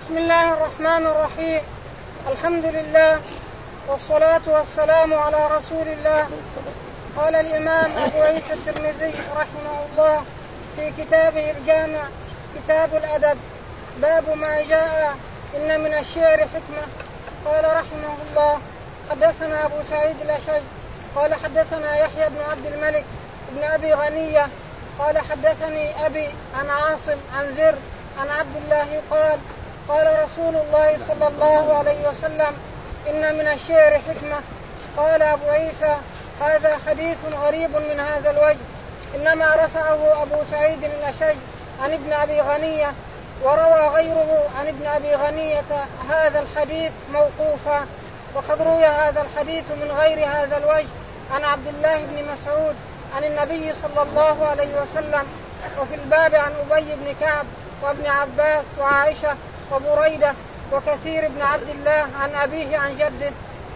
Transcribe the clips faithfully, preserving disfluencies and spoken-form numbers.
بسم الله الرحمن الرحيم. الحمد لله والصلاة والسلام على رسول الله. قال الإمام أبو عيسى الترمذي رحمه الله في كتابه الجامع كتاب الأدب باب ما جاء إن من الشعر حكمة. قال رحمه الله حدثنا أبو سعيد الأشج قال حدثنا يحيى بن عبد الملك بن أبي غنية قال حدثني أبي عن عاصم عن زر عن عبد الله قال قال رسول الله صلى الله عليه وسلم إن من الشعر حكمة. قال أبو عيسى هذا حديث غريب من هذا الوجه، إنما رفعه أبو سعيد الأشج عن ابن أبي غنية، وروى غيره عن ابن أبي غنية هذا الحديث موقوفا، وقد روي هذا الحديث من غير هذا الوجه عن عبد الله بن مسعود عن النبي صلى الله عليه وسلم، وفي الباب عن أبي بن كعب وابن عباس وعائشة وبريدة وكثير بن عبد الله عن أبيه عن جده.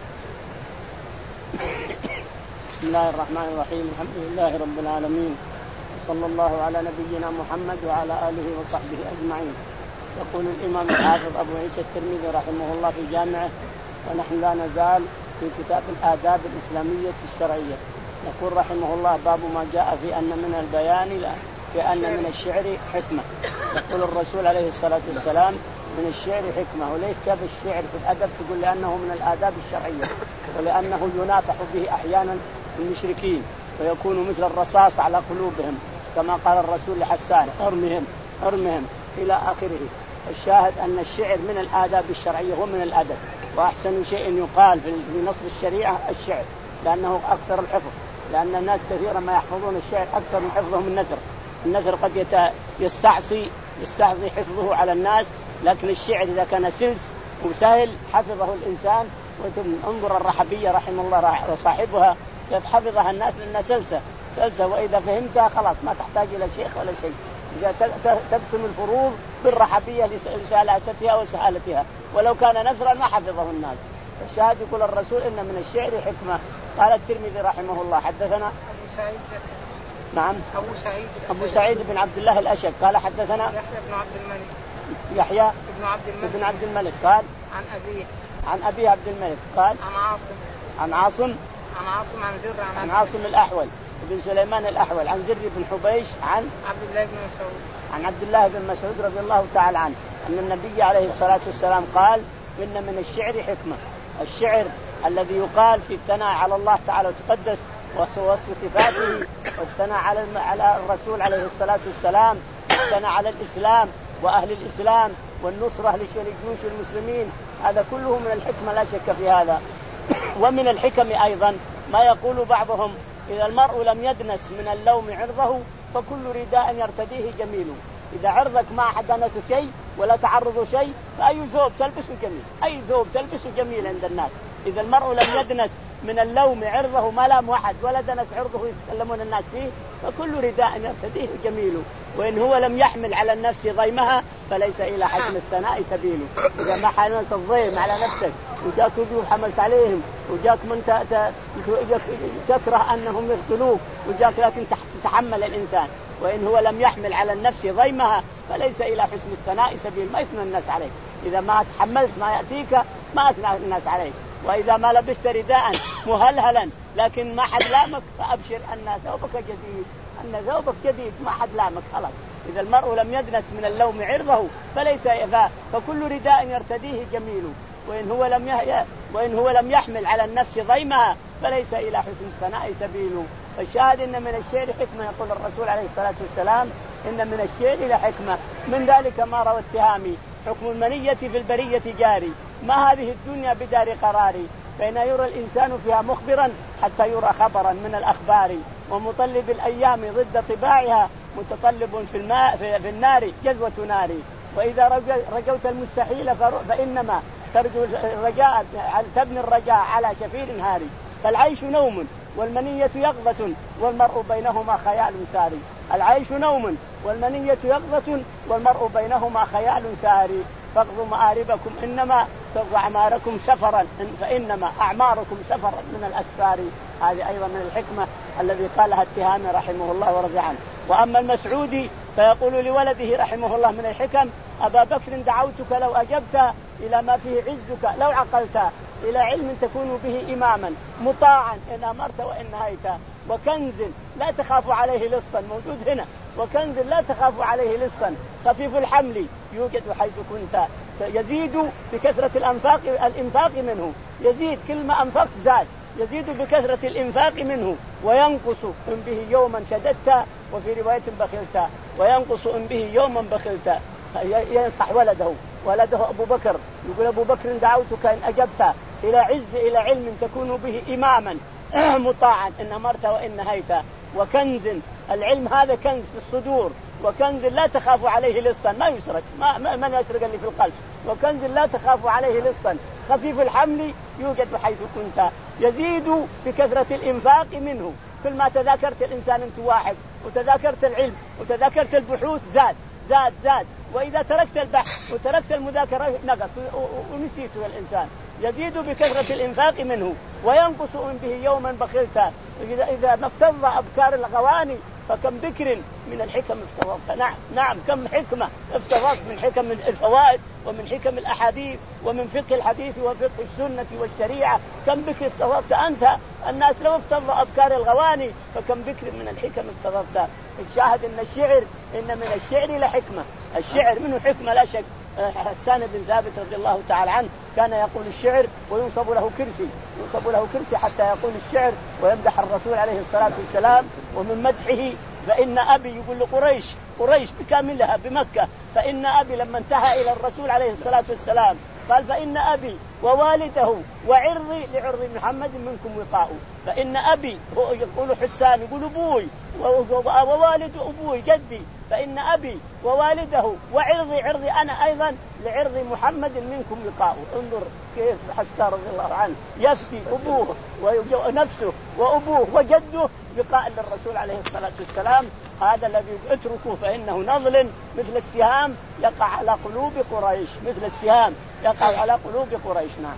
بسم الله الرحمن الرحيم. الحمد لله رب العالمين، صلى الله على نبينا محمد وعلى آله وصحبه أجمعين. يقول الإمام الحافظ أبو عيسى الترمذي رحمه الله في جامعه، ونحن لا نزال في كتاب الآداب الإسلامية الشرعية. يقول رحمه الله باب ما جاء في أن من البيان لا في أن من الشعر حكمة. يقول الرسول عليه الصلاة والسلام من الشعر حكمة، وليس كيف الشعر في الأدب تقول لأنه من الآداب الشرعية، ولأنه ينافح به أحيانا المشركين ويكون مثل الرصاص على قلوبهم، كما قال الرسول لحسان ارمهم ارمهم إلى آخره. الشاهد أن الشعر من الآداب الشرعية ومن الأدب، وأحسن شيء يقال في نصر الشريعة الشعر، لأنه أكثر الحفظ، لأن الناس كثيرا ما يحفظون الشعر أكثر من حفظهم النثر. النثر قد يستعصي يستعصي حفظه على الناس، لكن الشعر إذا كان سلس وسهل حفظه الإنسان. انظر الرحبية رحمه الله وصاحبها كيف حفظها الناس، لأنها سلسة سلسة وإذا فهمتها خلاص ما تحتاج إلى شيخ ولا شيء. إذا تقسم الفروض بالرحبية لسلاستها وسهالتها، ولو كان نثرا ما حفظه الناس. الشاهد يقول الرسول إن من الشعر حكمة. قال الترمذي رحمه الله حدثنا أبو سعيد نعم أبو سعيد أبو سعيد بن عبد الله الأشج قال حدثنا يحيى بن عبد الملك يحيى بن عبد الملك بن عبد الملك قال عن أبيه عن أبي عبد الملك قال عن عاصم عن عاصم عن عاصم عن زر عن, عن عاصم الأحول بن سليمان الأحول عن زر بن حبيش عن عبد الله بن مسعود عن عبد الله بن مسعود رضي الله تعالى عنه أن النبي عليه الصلاة والسلام قال إن من الشعر حكمة. الشعر الذي يقال في الثناء على الله تعالى وتقدس ووصف صفاته، والثناء على على الرسول عليه الصلاة والسلام، والثناء على الإسلام وأهل الإسلام والنصرة لجيوش المسلمين، هذا كله من الحكمة لا شك في هذا. ومن الحكم أيضا ما يقول بعضهم إذا المرء لم يدنس من اللوم عرضه فكل رداء يرتديه جميل. إذا عرضك ما حدنس شيء ولا تعرض شيء فأي ثوب تلبسه جميل، أي ثوب تلبسه جميل عند الناس. إذا المرء لم يدنس من اللوم عرضه ما لام واحد ولا دنس عرضه يتكلمون الناس فيه فكل رداء يرتديه جميل. وإن هو لم يحمل على النفس ضيمها فليس إلى حسن الثناء سبيل. إذا ما حملت الضيم على نفسك وجاك ضيوف حملت عليهم وجاك من تكره أنهم يقتلوك وجاك لكن تحمل الإنسان، وإن هو لم يحمل على النفس ضيمها فليس إلى حسن الثناء سبيل. ما يثنى الناس عليك إذا ما تحملت ما يأتيك، ما أثنى الناس عليك. وإذا ما لبست رداء مهلهلا لكن ما حد لامك فأبشر أن ثوبك جديد، أن ثوبك جديد ما حد لامك خلاص. إذا المرء لم يدنس من اللوم عرضه فليس إذا فكل رداء يرتديه جميل. وإن هو لم يه... وإن هو لم يحمل على النفس ضيمها فليس إلى حسن الثناء سبيل. فالشاهد إن من الشعر حكمة. يقول الرسول عليه الصلاة والسلام إن من الشعر لحكمة. من ذلك ما روى التهامي حكم المنية في البرية جاري، ما هذه الدنيا بدار قراري، فإن يرى الإنسان فيها مخبرا حتى يرى خبرا من الأخبار، ومطلب الأيام ضد طباعها متطلب في الماء في النار جذوة ناري. وإذا رجوت المستحيل فإنما ترجو الرجاء تبني الرجاء على شفير هاري. فالعيش نوم والمنية يقظة والمرء بينهما خيال ساري. العيش نوم والمنية يقظة والمرء بينهما خيال ساري. فاقضوا مآربكم إنما تقضوا أعماركم سفرا فإنما أعماركم سفرا من الأسفار. هذه أيضا من الحكمة الذي قالها التهامي رحمه الله ورضي عنه. وأما المسعودي فيقول لولده رحمه الله من الحكم: أبا بكر دعوتك لو أجبت إلى ما فيه عزك، لو عقلت إلى علم تكون به إماما مطاعا إن أمرت وإن نهيت، وكنز لا تخاف عليه لصا، موجود هنا، وكنز لا تخاف عليه لصا، خفيف الحمل يوجد حيث كنت، يزيد بكثرة الأنفاق الإنفاق منه، يزيد كل ما أنفقت زاد، يزيد بكثرة الإنفاق منه، وينقص إن به يوما شددت، وفي رواية بخلت، وينقص إن به يوما بخلت. ينصح ولده ولده أبو بكر، يقول: أبو بكر دعوتك إن أجبت إلى عز إلى علم تكون به إماما مطاعا إن أمرت وإن نهيت، وكنز، العلم هذا كنز في الصدور، وكنز لا تخاف عليه لصا، ما يسرق، ما من يسرق اللي في القلب، وكنز لا تخاف عليه لصا، خفيف الحمل يوجد حيث كنت، يزيد بكثرة الإنفاق منه، كل ما تذاكرت الإنسان أنت واحد وتذاكرت العلم وتذاكرت البحوث زاد زاد زاد، وإذا تركت البحث وتركت المذاكرة نقص ونسيته الإنسان. يزيد بكثرة الإنفاق منه، وينقص إن به يوما بخلت. إذا إذا نفتض أبكار الغواني فكم بكر من الحكم افتضت. نعم نعم كم حكمة افتضت من حكم الفوائد ومن حكم الأحاديث ومن فقه الحديث وفقه السنة والشريعة، كم بكر افتضت أنت. الناس لو افتض أبكار الغواني فكم بكر من الحكم افتضت. الشاهد أن الشعر إن من الشعر لحكمة، الشعر منه حكمة لا شك. حسان بن ثابت رضي الله تعالى عنه كان يقول الشعر وينصب له كرسي، ينصب له كرسي حتى يقول الشعر ويمدح الرسول عليه الصلاة والسلام. ومن مدحه: فإن أبي، يقول لقريش، قريش بكاملها بمكة، فإن أبي لما انتهى إلى الرسول عليه الصلاة والسلام قال: فإن أبي ووالده وعرضي لعرض محمد منكم وقاء. فإن أبي يقول حسان، يقول أبوي ووالد أبوي جدي، فإن أبي ووالده وعرضي عرضي أنا أيضا لعرض محمد منكم وقاء. انظر كيف حسان رضي الله عنه يفدي أبوه ونفسه وأبوه وجده وقاء للرسول عليه الصلاة والسلام. هذا الذي اتركه فإنه نضل مثل السهام يقع على قلوب قريش، مثل السهام يقع على قلوب قريش. نعم.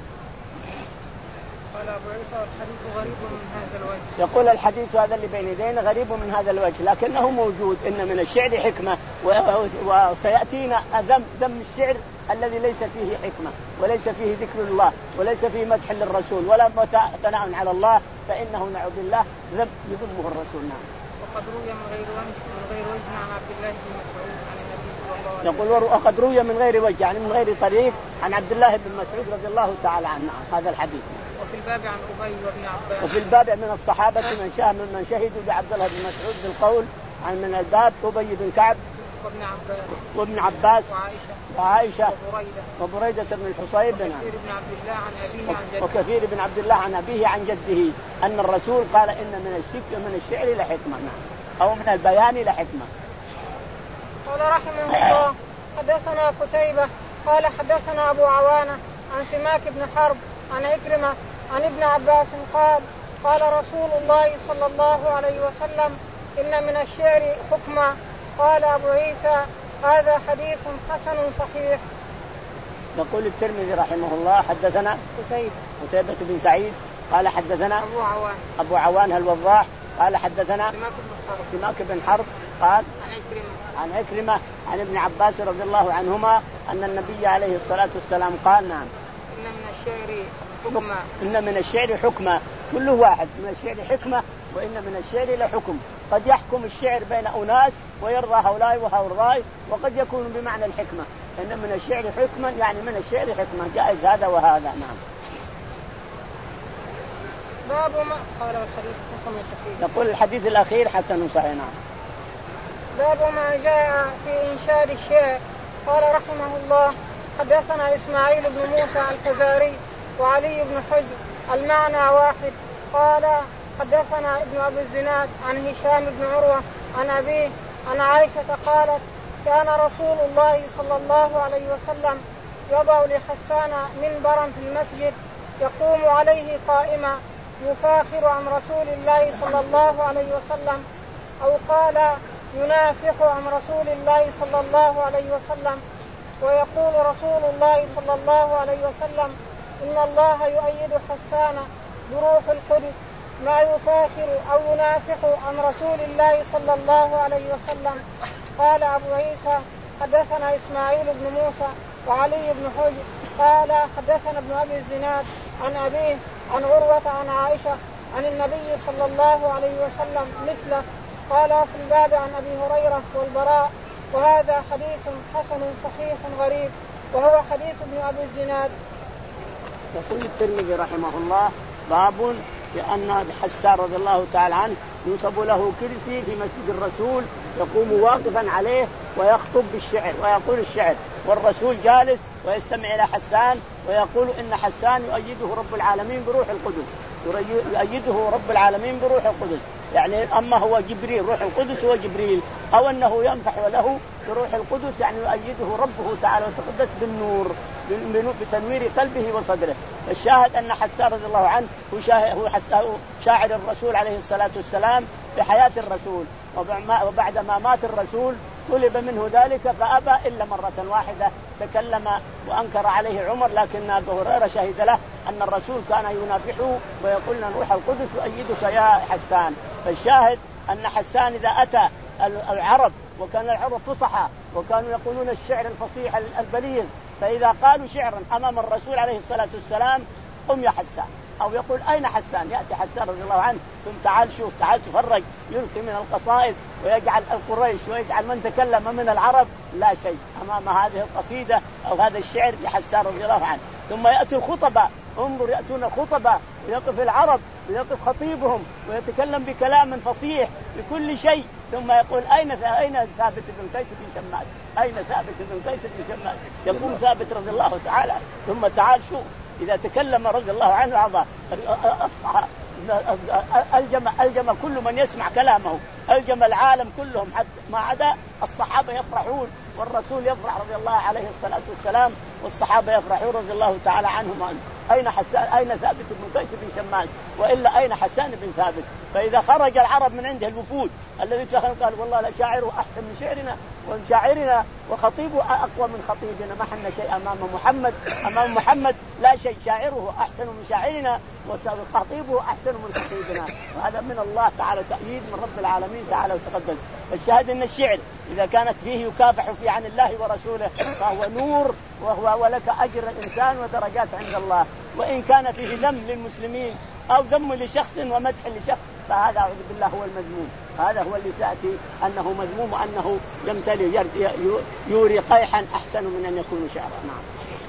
قال أبو عيسى: الحديث غريب من هذا الوجه. يقول الحديث هذا اللي بين يدينا غريب من هذا الوجه، لكنه موجود. إن من الشعر حكمة، وسيأتينا ذم ذم الشعر الذي ليس فيه حكمة وليس فيه ذكر الله وليس فيه مدح للرسول ولا ثناء على الله، فإنه نعوذ بالله ذم يذمه الرسول. نعم. وقد روي من غير وجه من غير وجه عن عبد الله بن مسعود عن النبي صلى الله عليه وسلم. يقول: وقد روي من غير وجه، يعني من غير طريق، عن عبد الله بن مسعود رضي الله تعالى عنه هذا الحديث. وفي الباب عن أبي وابن عباس. وفي الباب من الصحابة من شاهد من شهدوا لعبد الله بن مسعود بالقول عن من الباب أبي بن كعب وابن عباس وابن عباس وعائشة وعائشة وبريدة وبريدة بن الحصيب وكثير بن عبد الله عن أبيه عن جده وكثير بن عبد الله عن أبيه عن جده أن الرسول قال: إن من الشعر من الشعر لحكمة، أو من البيان لحكمة. قال رحمه الله: حدثنا قتيبة قال حدثنا أبو عوانة عن سماك بن حرب عن إكرمة عن ابن عباس قال: قال رسول الله صلى الله عليه وسلم: إن من الشعر حكمة. قال أبو عيسى: هذا حديث حسن صحيح. يقول الترمذي رحمه الله: حدثنا قتيبة قتيبة بن سعيد قال حدثنا أبو عوان أبو عوان الوضاح قال حدثنا سماك بن حرب سماك بن حرب قال عن إكرمة عن إكرمة عن ابن عباس رضي الله عنهما أن النبي عليه الصلاة والسلام قال: نعم، إن من الشعر حكمة إن من الشعر حكمة، كل واحد من الشعر حكمة، وإن من الشعر لحكم. قد يحكم الشعر بين أناس ويرضى هؤلاء وهؤلاء، وقد يكون بمعنى الحكمة. إن من الشعر حكمة يعني من الشعر حكمة، جائز هذا وهذا. نعم. باب ما قال الحديث حسن صحيح. يقول الحديث الأخير حسن صحيح. نعم. باب ما جاء في إنشاد الشعر. قال رحمه الله: حدثنا إسماعيل بن موسى الفزاري وعلي بن حجر المعنى واحد. قال حدثنا ابن أبي الزناد عن هشام بن عروة عن أبيه عن عائشة قالت: كان رسول الله صلى الله عليه وسلم يضع لحسان منبرا في المسجد يقوم عليه قائما يفاخر عن رسول الله صلى الله عليه وسلم، أو قال ينافق عن رسول الله صلى الله عليه وسلم، ويقول رسول الله صلى الله عليه وسلم: إن الله يؤيد حسان بروح القدس، ما يفاخر أو ينافق عن رسول الله صلى الله عليه وسلم. قال أبو عيسى حدثنا إسماعيل بن موسى وعلي بن حجر قال حدثنا ابن أبي الزناد عن أبيه عن عروة عن عائشة عن النبي صلى الله عليه وسلم مثله. قال في الباب عن أبي هريرة والبراء. وهذا حديث حسن صحيح غريب وهو حديث ابن أبي الزناد. يقول الترمذي رحمه الله باب لأن حسان رضي الله تعالى عنه ينصب له كرسي في مسجد الرسول يقوم واقفا عليه ويخطب بالشعر ويقول الشعر والرسول جالس ويستمع إلى حسان ويقول إن حسان يؤيده رب العالمين بروح القدس يؤيده رب العالمين بروح القدس يعني أما هو جبريل روح القدس هو جبريل أو أنه ينفح له بروح القدس يعني يؤيده ربه تعالى وتقدس بالنور بتنوير قلبه وصدره. الشاهد أن حسان رضي الله عنه هو شاعر الرسول عليه الصلاة والسلام في حياة الرسول وبعد ما مات الرسول طلب منه ذلك فأبى إلا مرة واحدة تكلم وأنكر عليه عمر لكن أبو هريرة شهد له أن الرسول كان ينافحه ويقول لنا روح القدس يؤيدك يا حسان. فالشاهد أن حسان إذا أتى العرب وكان العرب فصحى وكانوا يقولون الشعر الفصيح البليغ فإذا قالوا شعرا أمام الرسول عليه الصلاة والسلام قم يا حسان أو يقول أين حسان يأتي حسان رضي الله عنه ثم تعال شوف تعال تفرج يلقي من القصائد ويجعل القريش ويجعل من تكلم من العرب لا شيء أمام هذه القصيدة أو هذا الشعر لحسان رضي الله عنه. ثم يأتي الخطبة انظر يأتون الخطبة ويقف العرب ويقف خطيبهم ويتكلم بكلام فصيح بكل شيء ثم يقول أين أين ثابت بن قيس بن شماس أين ثابت بن قيس بن شماس يقوم ثابت رضي الله تعالى ثم تعال شوف إذا تكلم رضي الله عنه أعضاء أفصح ألجم ألجم كل من يسمع كلامه ألجم العالم كلهم حتى ما عدا الصحابة يفرحون والرسول يفرح رضي الله عليه الصلاة والسلام والصحابة يفرحون رضي الله تعالى عنهم. أين حسان أين ثابت بن قيس بن شماس وإلا أين حسان بن ثابت. فإذا خرج العرب من عنده الوفود الذي قال والله لا شاعره أحسن من شعرنا ومن شاعرنا وخطيبه أقوى من خطيبنا ما حنا شيء أمام محمد أمام محمد لا شيء شاعره أحسن من شاعرنا وخطيبه أحسن من خطيبنا. وهذا من الله تعالى تأييد من رب العالمين تعالى وتقدس. الشاهد أن الشعر إذا كانت فيه يكافح فيه عن الله ورسوله فهو نور وهو ولك أجر الإنسان ودرجات عند الله. وإن كان فيه ذم للمسلمين أو ذم لشخص ومدح لشخص فهذا أعوذ بالله هو المذموم. هذا هو اللي سأتي أنه مذموم وأنه يمتلئ يوري قيحا أحسن من أن يكون شعرا. نعم.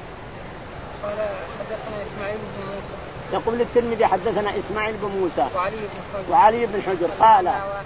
قال حدثنا إسماعيل بن موسى. يقول الترمذي حدثنا إسماعيل بن موسى وعلي بن حجر وعلي بن حجر قال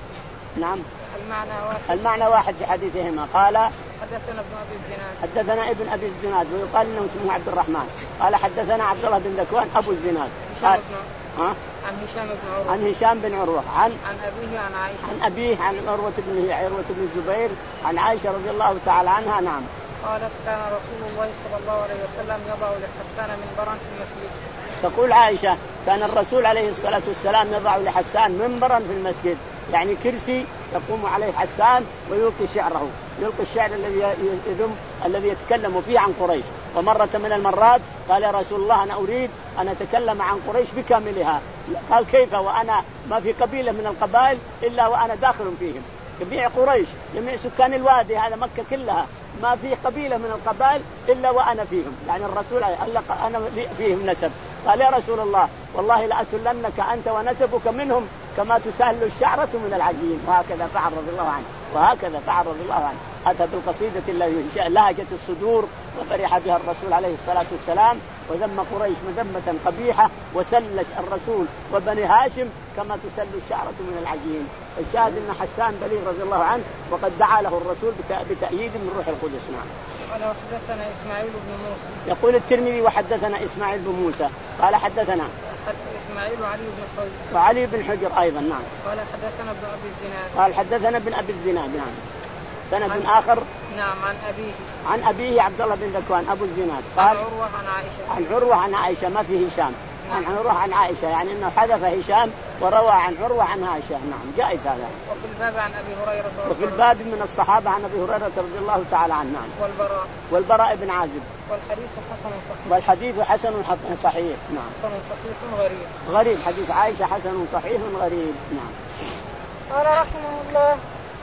نعم المعنى واحد المعنى واحد في حديثهما. قال حدثنا ابن أبي الزناد حدثنا ابن أبي الزناد ويقال إنه اسمه عبد الرحمن. قال حدثنا عبد الله بن ذكوان أبو الزناد قال ها عن هشام بن عروة عن هشام بن عروة عن عن أبيه عن عائشة عن أبيه عن عروة بن عروة بن الزبير عن عائشة رضي الله تعالى عنها. نعم. قالت كان رسول الله صلى الله عليه وسلم يضع لحسان منبرا في المسجد. تقول عائشة كان الرسول عليه الصلاة والسلام يضع لحسان منبرا في المسجد يعني كرسي يقوم عليه حسان ويلقي شعره يلقي الشعر الذي يذم الذي يتكلم فيه عن قريش. ومرة من المرات قال يا رسول الله أنا أريد أن أتكلم عن قريش بكاملها. قال كيف وأنا ما في قبيلة من القبائل إلا وأنا داخل فيهم. جميع قريش جميع سكان الوادي هذا مكة كلها ما في قبيلة من القبائل إلا وأنا فيهم يعني الرسول قال أنا فيهم نسب. قال يا رسول الله والله لأسلنك أنت ونسبك منهم كما تسهل الشعرة من العجين. وهكذا فعل رضي الله عنه وهكذا فعل رضي الله عنه. أتى بالقصيدة التي لهجت الصدور وفرح بها الرسول عليه الصلاة والسلام وذم قريش مذمة قبيحة وسلش الرسول وبني هاشم كما تسل الشعرة من العجين. الشاهد أن حسان بليغ رضي الله عنه وقد دعا له الرسول بتأييد من روح القدس. نعم. قال حدثنا إسماعيل بن موسى. يقول الترمذي وحدثنا إسماعيل بن موسى قال حدثنا إسماعيل وعلي بن حجر وعلي بن حجر أيضا. نعم. قال حدثنا ابن أبي الزناد. قال حدثنا ابن أبي الزناد. نعم. سند آخر. نعم عن أبيه عن أبيه عبد الله بن ذكوان أبو الزناد قال عن عروة عن عائشة عن عروة عن عائشة ما فيه هشام عن عروة عن عائشة يعني أنه حذف هشام وروى عن عروة عن عائشة. نعم جائز هذا. وفي الباب عن أبي هريرة وفي الباب من الصحابة عن أبي هريرة رضي الله تعالى عنه. نعم. والبراء والبراء بن عازب. والحديث حسن صحيح. والحديث حسن صحيح. نعم. حسن صحيح غريب. غريب حديث عائشة حسن صحيح غريب. نعم. قال رحمه الله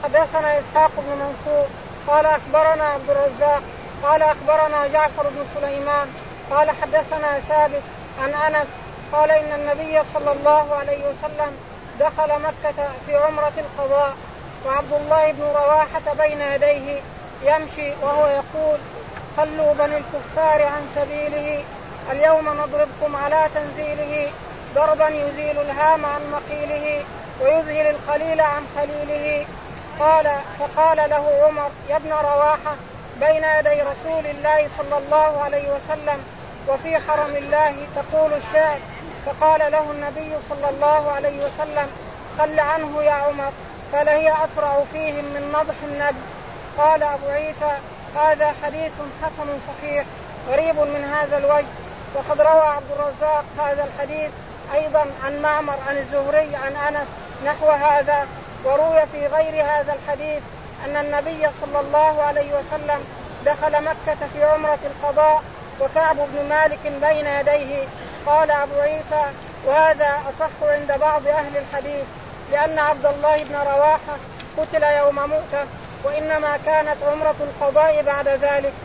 حدثنا إسحاق بن منصور قال أخبرنا عبد الرزاق قال أخبرنا جعفر بن سليمان قال حدثنا ثابت عن أنس قال إن النبي صلى الله عليه وسلم دخل مكة في عمرة القضاء وعبد الله بن رواحة بين يديه يمشي وهو يقول خلوا بني الكفار عن سبيله اليوم نضربكم على تنزيله ضربا يزيل الهام عن مقيله ويذهل الخليل عن خليله. قال فقال له عمر يا ابن رواحة بين يدي رسول الله صلى الله عليه وسلم وفي حرم الله تقول الشعر. فقال له النبي صلى الله عليه وسلم خل عنه يا عمر فلهي أسرع فيهم من نضح النبي. قال أبو عيسى هذا حديث حسن صحيح غريب من هذا الوجه. وقد روى عبد الرزاق هذا الحديث أيضا عن معمر عن الزهري عن أنس نحو هذا. وروي في غير هذا الحديث أن النبي صلى الله عليه وسلم دخل مكة في عمرة القضاء وكعب بن مالك بين يديه. قال أبو عيسى وهذا أصح عند بعض أهل الحديث لأن عبد الله بن رواحة قتل يوم مؤتة وإنما كانت عمرة القضاء بعد ذلك.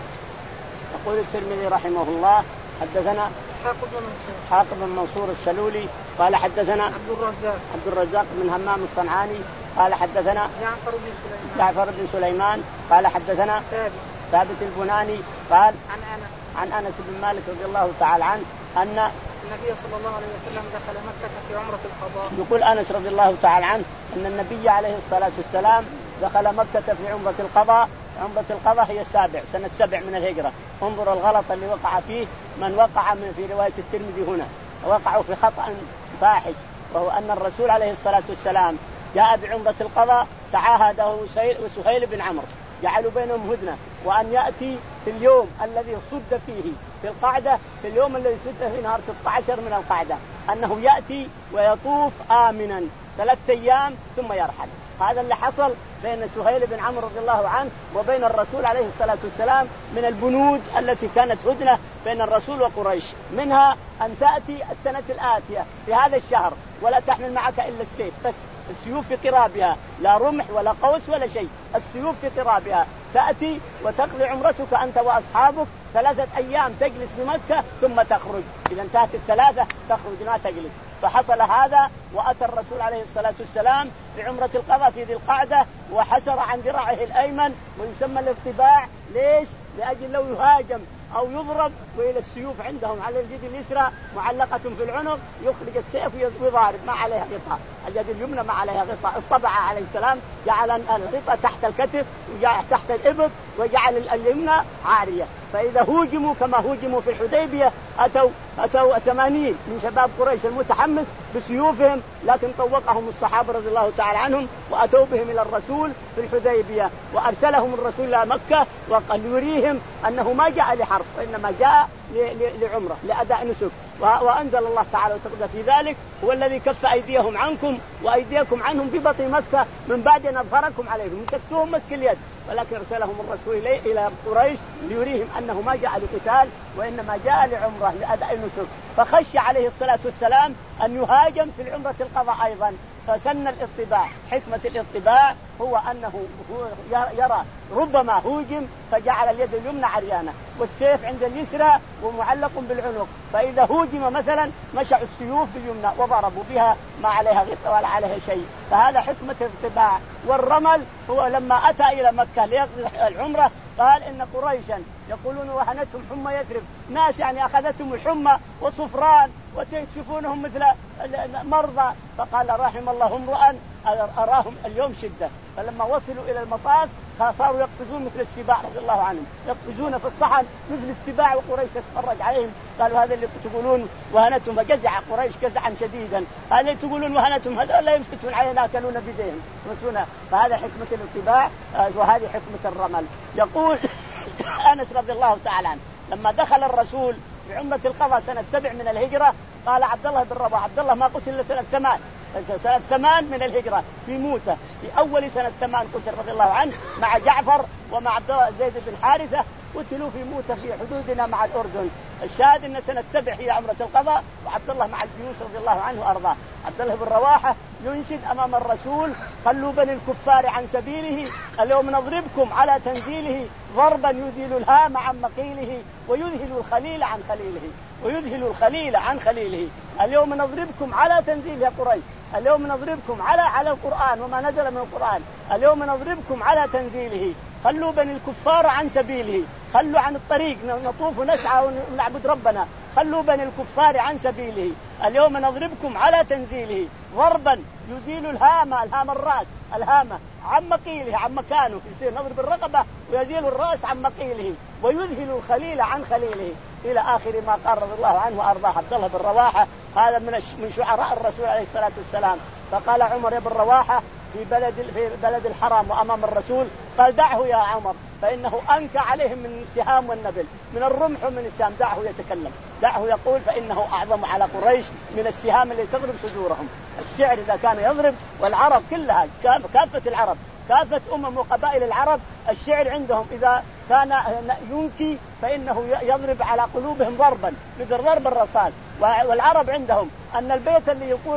يقول الترمذي رحمه الله حدثنا إسحاق بن منصور إسحاق بن منصور السلولي قال حدثنا عبد الرزاق عبد الرزاق بن همام الصنعاني قال حدثنا جعفر بن سليمان جعفر بن سليمان قال حدثنا ثابت ثابت البناني قال عن أنس عن أنس بن مالك رضي الله تعالى عنه أن النبي صلى الله عليه وسلم دخل مكة في عمرة القضاء. يقول أنس رضي الله تعالى عنه أن النبي عليه الصلاة والسلام دخل مكة في عمرة القضاء. عمرة القضاء هي السابع سنة سبع من الهجرة. انظر الغلط اللي وقع فيه من وقع من في رواية الترمذي هنا وقعوا في خطأ فاحش وهو أن الرسول عليه الصلاة والسلام جاء بعمرة القضاء تعاهده وسهيل بن عمرو جعلوا بينهم هدنة وأن يأتي في اليوم الذي صد فيه في القعدة في اليوم الذي صد فيه نهار ستة عشر من القعدة أنه يأتي ويطوف آمنا ثلاثة أيام ثم يرحل. هذا اللي حصل بين سهيل بن عمرو رضي الله عنه وبين الرسول عليه الصلاة والسلام من البنود التي كانت هدنة بين الرسول وقريش. منها أن تأتي السنة الآتية في هذا الشهر ولا تحمل معك إلا السيف بس السيوف في قرابها لا رمح ولا قوس ولا شيء السيوف في قرابها. تأتي وتقضي عمرتك أنت وأصحابك ثلاثة أيام تجلس بمكة ثم تخرج. إذا انتهت الثلاثة تخرج ما تجلس. فحصل هذا وأتى الرسول عليه الصلاة والسلام في عمرة القضاء في ذي القعدة وحسر عن ذراعه الأيمن ويسمى الاقتباع. ليش؟ لأجل لو يهاجم أو يضرب وإلى السيوف عندهم على اليد اليسرى معلقة في العنق يخرج السيف ويضارب ما عليها غطاء. اليد اليمنى ما عليها غطاء. الطبع عليه السلام جعل الغطاء تحت الكتف وجعل تحت الإبط وجعل اليمنى عارية. فإذا هوجموا كما هوجموا في الحديبية أتوا أتوا ثمانين من شباب قريش المتحمس بسيوفهم لكن طوقهم الصحابة رضي الله تعالى عنهم وأتوا بهم إلى الرسول في الحديبية وأرسلهم الرسول إلى مكة وقال يريهم أنه ما جاء لحرب وإنما جاء لعمرة لأداء نسك. وأنزل الله تعالى وتقدس في ذلك هو الذي كف أيديهم عنكم وأيديكم عنهم ببطن مكة من بعد أن أظهركم عليهم مسكتوهم مسك اليد ولكن أرسلهم الرسول إلى قريش ليريهم أنه ما جاء لقتال وإنما جاء لعمرة لأداء النسك. فخشي عليه الصلاة والسلام أن يهاجم في العمرة القضاء أيضا فسن الاطباع. حكمة الاطباع هو أنه يرى ربما هوجم فجعل اليد اليمنى عريانة والسيف عند اليسرى ومعلق بالعنق فإذا هوجم مثلا مشعوا السيوف باليمنى وضربوا بها ما عليها غطاء ولا عليها شيء. فهذا حكمة الاطباع. والرمل هو لما أتى إلى مكة ليقضي العمرة قال إن قريشا يقولون وهنتهم حمى يثرب ناس يعني أخذتهم الحمى وصفران وتشوفونهم مثل مرضى. فقال رحم الله امرأ أراهم اليوم شدة. فلما وصلوا إلى المطاف صاروا يقفزون مثل السباع رضي الله عنهم يقفزون في الصحن مثل السباع وقريش تتفرج عليهم. قالوا هذا اللي تقولون وهنتهم فجزع قريش جزعا شديدا. هذا اللي تقولون وهنتهم هذا لا يفتتون علينا يأكلون بيديهم. فهذا حكمة الاتباع وهذه حكمة الرمل. يقول أنس رضي الله تعالى عنه لما دخل الرسول بعمرة القضاء سنة سبع من الهجرة قال عبد الله بن رواحة عبد الله ما قتل إلا سنة ثمان سنة ثمان من الهجرة في موتة في أول سنة ثمان قتل رضي الله عنه مع جعفر ومع عبد الله زيد بن حارثة قتلوا في موتة في حدودنا مع الأردن. الشاهد أن سنة سبع هي عمرة القضاء وعبد الله مع الجيوش رضي الله عنه وأرضاه. عبد الله بن رواحة ينشد أمام الرسول خلوا بني الكفار عن سبيله اليوم نضربكم على تنزيله ضربا يزيل الهام عن مقيله ويذهل الخليل عن خليله ويذهل الخليل عن خليله. اليوم نضربكم على تنزيل يا قريش، اليوم نضربكم على على القرآن وما نزل من القرآن، اليوم نضربكم على تنزيله. خلوا بني الكفار عن سبيله، خلوا عن الطريق نطوف ونسعى ونعبد ربنا، خلوا بني الكفار عن سبيله. اليوم نضربكم على تنزيله ضربا يزيل الهامة الهام الرأس الهامة عن مقيله عن مكانه، يصير نضرب الرقبة ويزيل الرأس عن مقيله ويذهل الخليل عن خليله إلى آخر ما قال رضي الله عنه وأرضاه عبد الله بن رواحة. هذا من من شعراء الرسول عليه الصلاة والسلام. فقال عمر بن رواحة في بلد في بلد الحرام وأمام الرسول قال دعه يا عمر فإنه أنكى عليهم من السهام والنبل من الرمح ومن السهام، دعه يتكلم، دعه يقول فإنه أعظم على قريش من السهام اللي تضرب صدورهم. الشعر إذا كان يضرب، والعرب كلها كافة العرب كافة أمم وقبائل العرب الشعر عندهم إذا كان ينكي فإنه يضرب على قلوبهم ضربا مثل ضرب الرصاص. والعرب عندهم أن البيت اللي يقول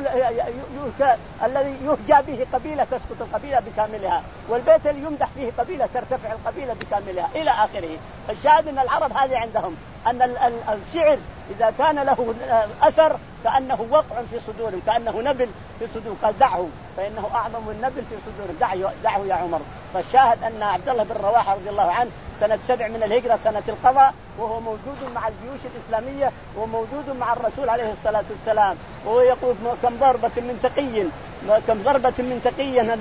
الذي يهجى به قبيلة تسقط القبيلة بكاملها، والبيت اللي يمدح فيه قبيلة ترتفع القبيلة بكاملها إلى آخره. الشاهد أن العرب هذه عندهم أن الشعر إذا كان له أثر كأنه وقع في صدورهم، كأنه نبل في صدورهم. قال دعه فإنه أعظم النبل في صدورهم، دعه, دعه يا عمر. فالشاهد أن عبد الله بن رواحة رضي الله عنه سنة سبع من الهجرة سنة القضاء، وهو موجود مع الجيوش الإسلامية وموجود مع الرسول عليه الصلاة والسلام، وهو يقول كم ضربة من تقي كم ضربة من تقي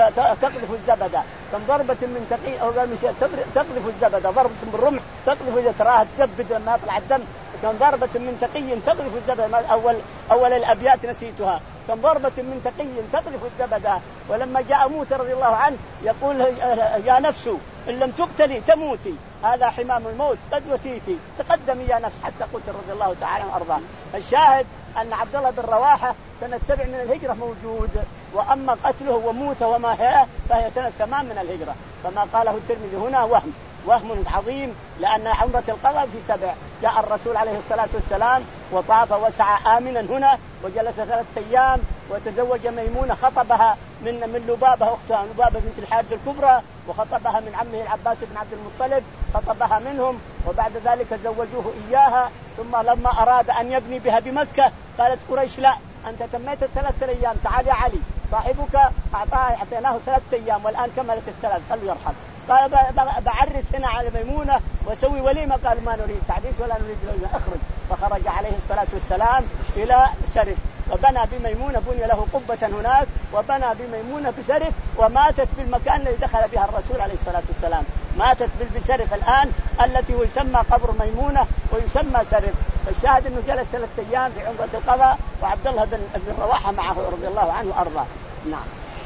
تقذف الزبدة، كم ضربة من تقي أو تقذف الزبدة، ضربة بالرمح تقذف تراها تزبد لما يطلع الدم، كم ضربة من تقي تقذف الزبدة. أول أول الأبيات نسيتها، كم ضربة من تقي تقذف الزبدة. ولما جاء موسى رضي الله عنه يقول يا نفس إن لم تقتلي تموتي، هذا حمام الموت قد وسيتي، تقدمي يا نفس حتى قتل رضي الله تعالى وأرضاه. الشاهد أن عبد الله بن رواحة سنة سبع من الهجرة موجود، وأما قتله وموته وما هي فهي سنة ثمان من الهجرة. فما قاله الترمذي هنا وهم وهم عظيم، لأن عمرة القضاء في سبع. جاء الرسول عليه الصلاة والسلام وطاف وسعى آمنا هنا وجلس ثلاثة أيام، وتزوج ميمونة خطبها من من لبابة أختها لبابة بنت الحارث الكبرى، وخطبها من عمه العباس بن عبد المطلب خطبها منهم، وبعد ذلك زوجوه إياها. ثم لما أراد أن يبني بها بمكة قالت قريش لا، أنت تميت الثلاثة أيام، تعال يا علي صاحبك أعطاه أعطيناه ثلاثة أيام والآن كملت الثلاث خلوا يرحل. قال بعرس هنا على ميمونة وسوي وليمة، قال ما نريد تعريس ولا نريد وليمة، اخرج. فخرج عليه الصلاة والسلام إلى سرف وبنى بميمونة، بني له قبة هناك وبنى بميمونة بسرف، وماتت في المكان الذي دخل بها الرسول عليه الصلاة والسلام، ماتت بسرف الآن التي هو يسمى قبر ميمونة ويسمى سرف. فالشاهد أنه جلس ثلاثة أيام في عمرة القضاء وعبد الله بن رواحة معه رضي الله عنه وأرضاه. نعم.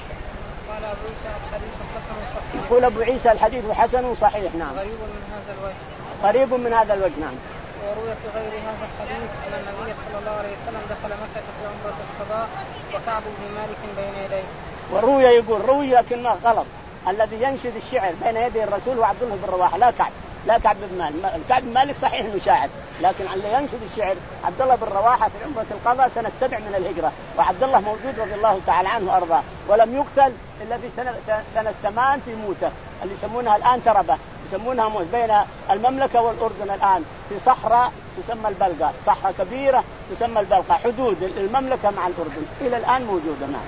قال أبو عيسى الحديث حسن صحيح. يقول أبو عيسى الحديث حسن صحيح. نعم. غريب من هذا الوجه. قريب من هذا الوجه. نعم. وروي في غير هذا الحديث أن النبي صلى الله عليه وسلم دخل مكة في عمرة القضاء وكعب بن مالك بين يديه. وروي يقول روي لكن غلط، الذي ينشد الشعر بين يدي الرسول هو عبد الله بن رواحة لا كعب، لا كعب بن مالك. كعب بن مالك صحيح انه شاعر، لكن اللي ينشد الشعر عبد الله بن رواحة في عمرة القضاء سنة سبع من الهجرة، وعبد الله موجود رضي الله تعالى عنه وارضاه، ولم يقتل الا في سنة سنة ثمان في موتة اللي يسمونها الآن تربة، يسمونها موت بين المملكة والأردن الآن في صحراء تسمى البلقاء، صحراء كبيرة تسمى البلقاء، حدود المملكة مع الأردن إلى الآن موجودة. نعم.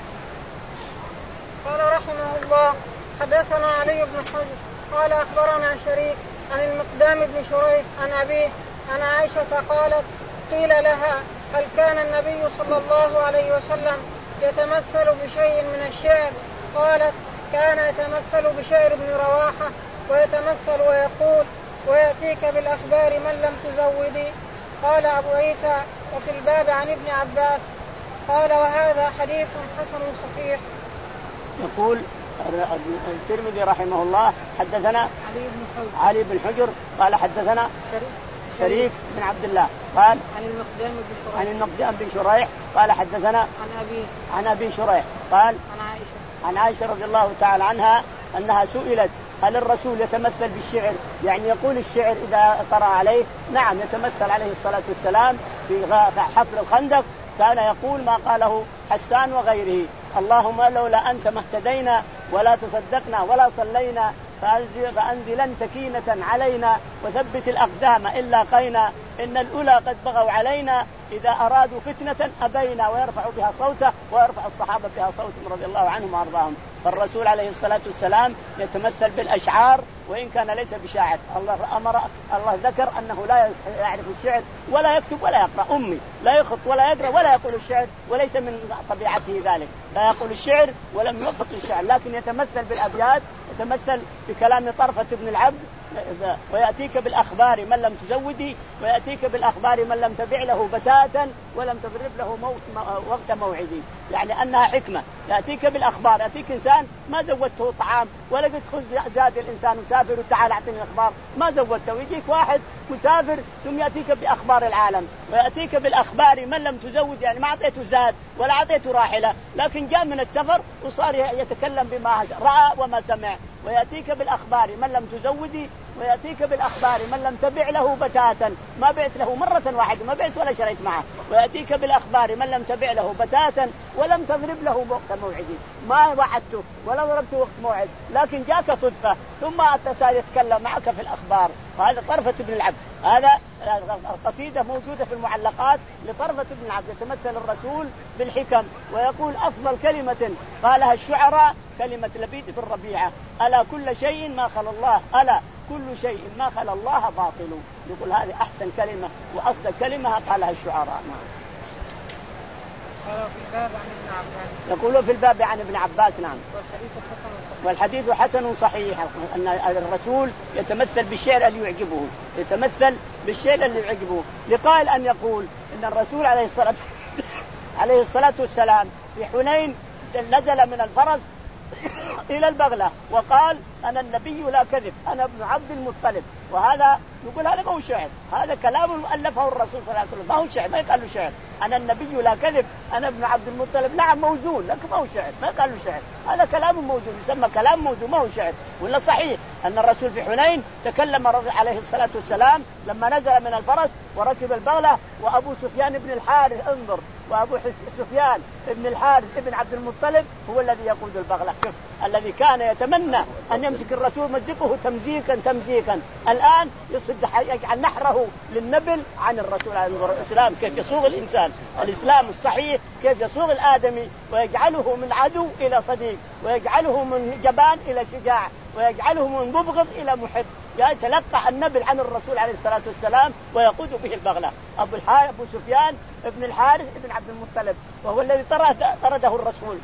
قال رحمه الله حدثنا علي بن حجر قال أخبرنا شريك عن المقدام بن شريح عن أبيه عن عائشة قالت قيل لها هل كان النبي صلى الله عليه وسلم يتمثل بشيء من الشعر؟ قالت كان يتمثل بشعر ابن رواحة ويتمثل ويقول ويأتيك بالأخبار من لم تزودي. قال أبو عيسى وفي الباب عن ابن عباس. قال وهذا حديث حسن صحيح. يقول الترمذي رحمه الله حدثنا علي بن حجر, علي بن حجر قال حدثنا شريك, شريك بن عبد الله قال عن المقدام بن شريح عن المقدام بن شريح قال حدثنا عن أبي عن أبي شريح قال عن عائشة عن عائشة رضي الله تعالى عنها أنها سئلت هل الرسول يتمثل بالشعر، يعني يقول الشعر إذا قرأ عليه؟ نعم يتمثل عليه الصلاة والسلام في حفر الخندق كان يقول ما قاله حسان وغيره: اللهم لولا أنت ما اهتدينا ولا تصدقنا ولا صلينا، فأنزل فأنزلا سكينة علينا وثبت الأقدام إن لاقينا، إن الأولى قد بغوا علينا إذا أرادوا فتنة أبينا، ويرفع بها صوته ويرفع الصحابة بها صوتهم رضي الله عنهم وأرضاهم. فالرسول عليه الصلاة والسلام يتمثل بالأشعار وإن كان ليس بشاعر. الله أمر الله ذكر أنه لا يعرف الشعر ولا يكتب ولا يقرأ، أمي لا يخط ولا يقرأ ولا يقول الشعر، وليس من طبيعته ذلك، لا يقول الشعر ولم يوفق للشعر، لكن يتمثل بالأبيات، يتمثل بكلام طرفة بن العبد: ويأتيك بالأخبار من لم تزودي، ويأتيك بالأخبار من لم تبع له بتاتا ولم تضرب له موت وقت موعدي. يعني أنها حكمة، يأتيك بالأخبار، يأتيك إنسان ما زودته طعام ولا قد خذ زاد الإنسان مسافر وتعال أعطني الأخبار، ما زودته، ويجيك واحد مسافر ثم يأتيك بأخبار العالم. ويأتيك بالأخبار من لم تزود، يعني ما أعطيته زاد ولا أعطيته راحلة، لكن جاء من السفر وصار يتكلم بما رأى وما سمع. ويأتيك بالأخبار من لم تزودي، ويأتيك بالأخبار من لم تبع له بتاتا، ما بعت له مرة واحدة، ما بعت ولا شريت معه. ويأتيك بالأخبار من لم تبع له بتاتا ولم تضرب له وقت موعدي، ما وعدته ولا ضربته وقت موعد، لكن جاك صدفة ثم أتصل يتكلم معك في الأخبار. وهذا طرفة بن العبد. هذا القصيدة موجودة في المعلقات لطرفة بن العبد، يتمثل الرسول بالحكم ويقول: أفضل كلمة قالها الشعراء كلمة لبيد بن ربيعة: ألا كل شيء ما خلا الله، ألا كل شيء ما خلا الله باطل. يقول هذه أحسن كلمة وأصدق كلمة قالها الشعراء. يقولوا في الباب عن ابن عباس. نعم. والحديث حسن صحيح، أن الرسول يتمثل بالشعر اللي يعجبه، يتمثل بالشعر اللي يعجبه. لقائل أن يقول إن الرسول عليه الصلاة عليه الصلاة والسلام في حنين نزل من الفرس إلى البغلة وقال: أنا النبي لا كذب، أنا ابن عبد المطلب. وهذا يقول هذا ما هو شعر، هذا كلام ألفه الرسول صلى الله عليه وسلم، ما هو شعر، ما يقال له شعر. أنا النبي لا كذب، أنا ابن عبد المطلب، نعم موزون لكن ما هو شعر، ما يقال له شعر، هذا كلام موزون، يسمى كلام موزون، ما هو شعر. ولا صحيح أن الرسول في حنين تكلم عليه الصلاة والسلام لما نزل من الفرس وركب البغلة، وأبو سفيان بن الحارث، انظر، وأبو سفيان بن الحارث ابن عبد المطلب هو الذي يقود البغلة، الذي كان يتمنى أن يمسك الرسول مزقه تمزيكا تمزيكا، الآن يصد يجعل نحره للنبل عن الرسول. عليه الإسلام كيف يصوغ الإنسان، الإسلام الصحيح كيف يصوغ الآدمي ويجعله من عدو إلى صديق، ويجعله من جبان إلى شجاع، ويجعله من مبغض إلى محب. يتلقى النبل عن الرسول عليه الصلاة والسلام ويقود به البغلة. أبو الحارث أبو سفيان ابن الحارث ابن عبد المطلب، وهو الذي طرده الرسول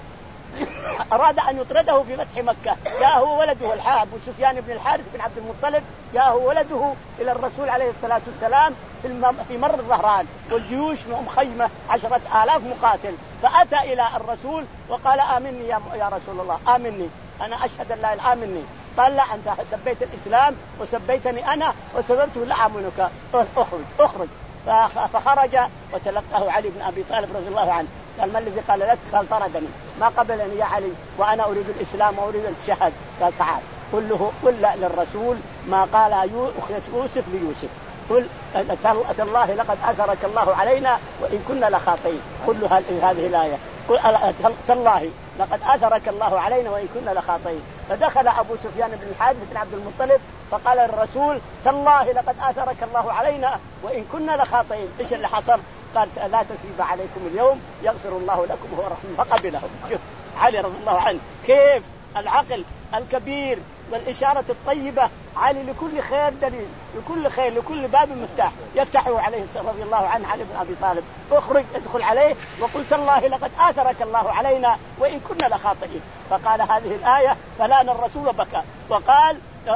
أراد أن يطرده في فتح مكة، جاءه ولده الحارث أبو سفيان بن الحارث بن عبد المطلب، جاءه ولده إلى الرسول عليه الصلاة والسلام في مر الظهران والجيوش مخيمة عشرة آلاف مقاتل، فأتى إلى الرسول وقال: آمني يا رسول الله، آمني، أنا أشهد أن لا إله إلا الله. آمني. قال: لا، أنت سبيت الإسلام وسبيتني أنا وسببته لأعمنك، أخرج أخرج. فخرج وتلقاه علي بن أبي طالب رضي الله عنه، قال: ما الذي قال لك؟ قال: طردني، ما قبلني يا علي وأنا أريد الإسلام وأريد الشهادة. قال: تعال قل له قل للرسول ما قال أخت يوسف ليوسف، قل تالله لقد أثرك الله علينا وإن كنا لخاطئين. قل له هذه الآية، قل تالله لقد أثرك الله علينا وإن كنا لخاطئين. فدخل أبو سفيان بن الحارث بن عبد المطلب فقال للرسول: تالله لقد أثرك الله علينا وإن كنا لخاطئين. إيش اللي حصل؟ قال: لا تثريب عليكم اليوم يغفر الله لكم وهو رحيم. فقبلهم. شوف علي رضي الله عنه كيف العقل الكبير والإشارة الطيبة. علي لكل خير دليل، لكل خير لكل باب مفتاح يفتحه عليه رضي الله عنه علي بن أبي طالب. اخرج ادخل عليه وقلت: الله لقد آثرك الله علينا وإن كنا لخاطئين. فقال هذه الآية فلان الرسول بكى وقال: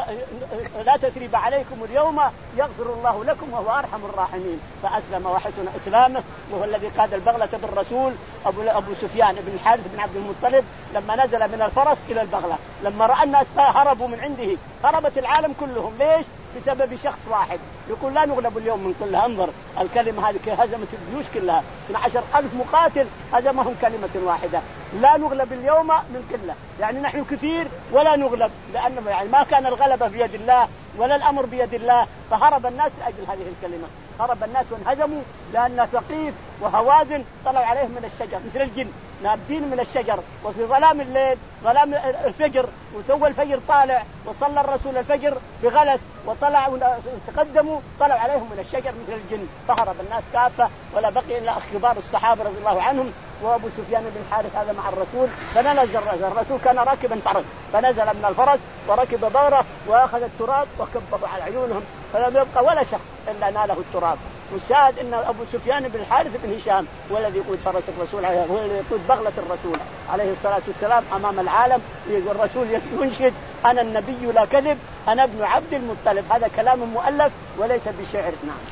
لا تثريب عليكم اليوم يغفر الله لكم وهو أرحم الراحمين. فأسلم وحسن إسلامه، وهو الذي قاد البغلة بالرسول أبو, أبو سفيان بن الحارث بن عبد المطلب لما نزل من الفرس إلى البغلة، لما رأى الناس هربوا من عنده، هربت العالم كلهم. ليش؟ بسبب شخص واحد يقول: لا نغلب اليوم من كلها. انظر الكلمة هذه هزمت الجيوش كلها، اثنا عشر ألف مقاتل هزمهم كلمة واحدة: لا نغلب اليوم من كلها، يعني نحن كثير ولا نغلب، لأن يعني ما كان الغلبة في يد الله ولا الأمر بيد الله. فهرب الناس لأجل هذه الكلمة، هرب الناس وانهزموا لأن ثقيف وهوازن طلعوا عليهم من الشجر مثل الجن نابدين من الشجر، وفي ظلام الليل ظلام الفجر وتو الفجر طالع وصلى الرسول الفجر بغلس وطلع وتقدموا طلعوا عليهم من الشجر مثل الجن. فهرب الناس كافة ولا بقي إلا كبار الصحابة رضي الله عنهم وأبو سفيان بن الحارث هذا مع الرسول. فنزل الرسول كان راكبا فرس فنزل من الفرس وركب بغرة وأخذ التراب وكبه على عيونهم فلم يبقى ولا شخص إلا ناله التراب. والشاهد أن أبو سفيان بن الحارث بن هشام هو الذي يقود فرس الرسول، هو الذي يقود بغلة الرسول عليه الصلاة والسلام أمام العالم. والرسول ينشد أنا النبي لا كذب أنا ابن عبد المطلب. هذا كلام مؤلف وليس بشعر. نعم.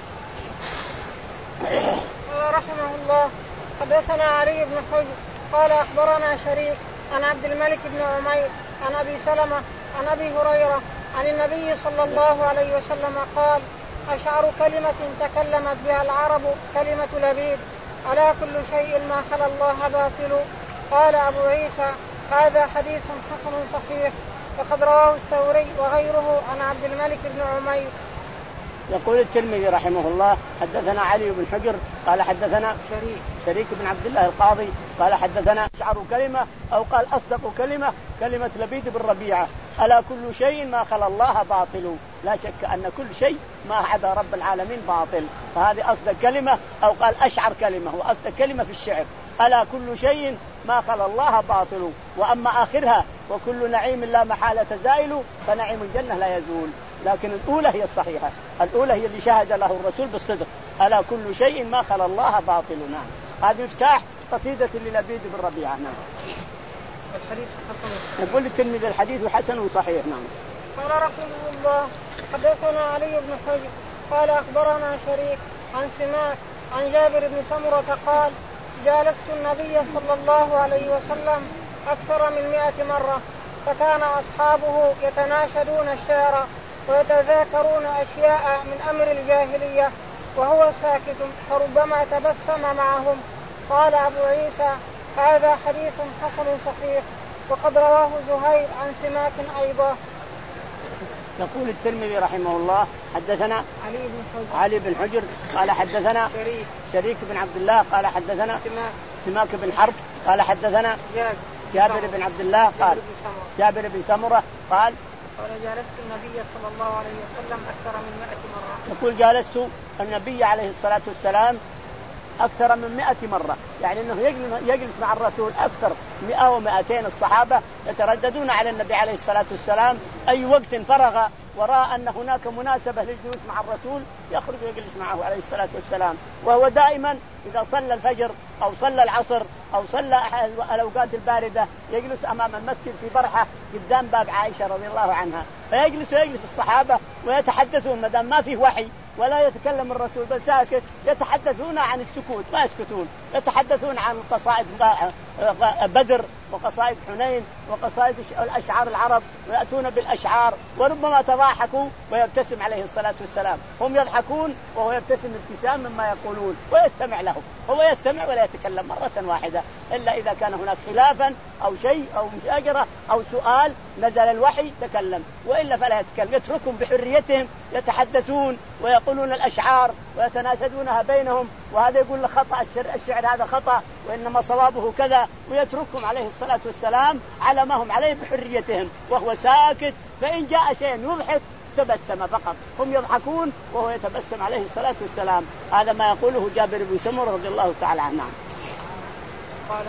رحمه الله. حدثنا علي بن حجر قال أخبرنا شريك عن عبد الملك بن عمير عن أبي سلمة عن أبي هريرة عن النبي صلى الله عليه وسلم قال أشعر كلمة تكلمت بها العرب كلمة لبيد ألا كل شيء ما خلا الله باطل. قال أبو عيسى هذا حديث حسن صحيح وقد رواه الثوري وغيره عن عبد الملك بن عمير. يقول الترمذي رحمه الله حدثنا علي بن حجر قال حدثنا شريك شريك بن عبد الله القاضي قال حدثنا أشعر كلمة أو قال أصدق كلمة كلمة لبيد بن ربيعة ألا كل شيء ما خلا الله باطل. لا شك أن كل شيء ما عدا رب العالمين باطل. فهذه أصدق كلمة أو قال أشعر كلمة وأصدق كلمة في الشعر ألا كل شيء ما خلا الله باطل. وأما آخرها وكل نعيم لا محالة زائل فنعيم الجنة لا يزول. لكن الأولى هي الصحيحة، الأولى هي اللي شاهد له الرسول بالصدق ألا كل شيء ما خلا الله باطل. نعم. هذه مفتاح قصيدة للبيد بن ربيعة. نعم. الحديث حسن. يقول الترمذي الحديث حسن وصحيح. نعم. قال رحمه الله حدثنا علي بن حجر قال أخبرنا شريك عن سماك عن جابر بن سمرة قال جالست النبي صلى الله عليه وسلم أكثر من مئة مرة فكان أصحابه يتناشدون الشعر ويتذاكرون أشياء من أمر الجاهلية وهو ساكت فربما تبسم معهم. قال أبو عيسى هذا حديث حسن صحيح وقد رواه زهير عن سماك أيضا. يقول الترمذي رحمه الله حدثنا علي بن حجر, علي بن حجر قال حدثنا شريك, شريك بن عبد الله قال حدثنا سماك, سماك بن حرب قال حدثنا جابر بن عبد الله قال جابر بن سمرة قال قال جالست النبي صلى الله عليه وسلم أكثر من مئة مرة. يقول جالست النبي عليه الصلاة والسلام أكثر من مئة مرة، يعني أنه يجلس مع الرسول أكثر مئة ومئتين. الصحابة يترددون على النبي عليه الصلاة والسلام أي وقت فرغ ورأى أن هناك مناسبة للجلوس مع الرسول يخرج ويجلس معه عليه الصلاة والسلام. وهو دائما إذا صلى الفجر أو صلى العصر أو صلى الأوقات الباردة يجلس أمام المسجد في برحة قدام باب عائشة رضي الله عنها فيجلس ويجلس الصحابة ويتحدثون مدام ما فيه وحي ولا يتكلم الرسول بل ساكت يتحدثون عن السكوت ما يسكتون، يتحدثون عن قصائد بدر وقصائد حنين وقصائد الأشعار العرب ويأتون بالأشعار وربما تضاحكوا ويبتسم عليه الصلاة والسلام. هم يضحكون وهو يبتسم ابتسام مما يقولون ويستمع لهم. هو يستمع ولا يتكلم مرة واحدة إلا إذا كان هناك خلافا أو شيء أو مشاجرة أو سؤال نزل الوحي تكلم وإلا فلا يتكلم. يتركهم بحريتهم يتحدثون ويقولون الأشعار ويتناسدونها بينهم وهذا يقول خطأ الشعر هذا خطأ وإنما صوابه كذا ويتركهم عليه الصلاة والسلام على ما هم عليه بحريتهم وهو ساكت. فإن جاء شيء يضحك تبسم فقط، هم يضحكون وهو يتبسم عليه الصلاة والسلام. هذا ما يقوله جابر بن سمرة رضي الله تعالى عنه. قال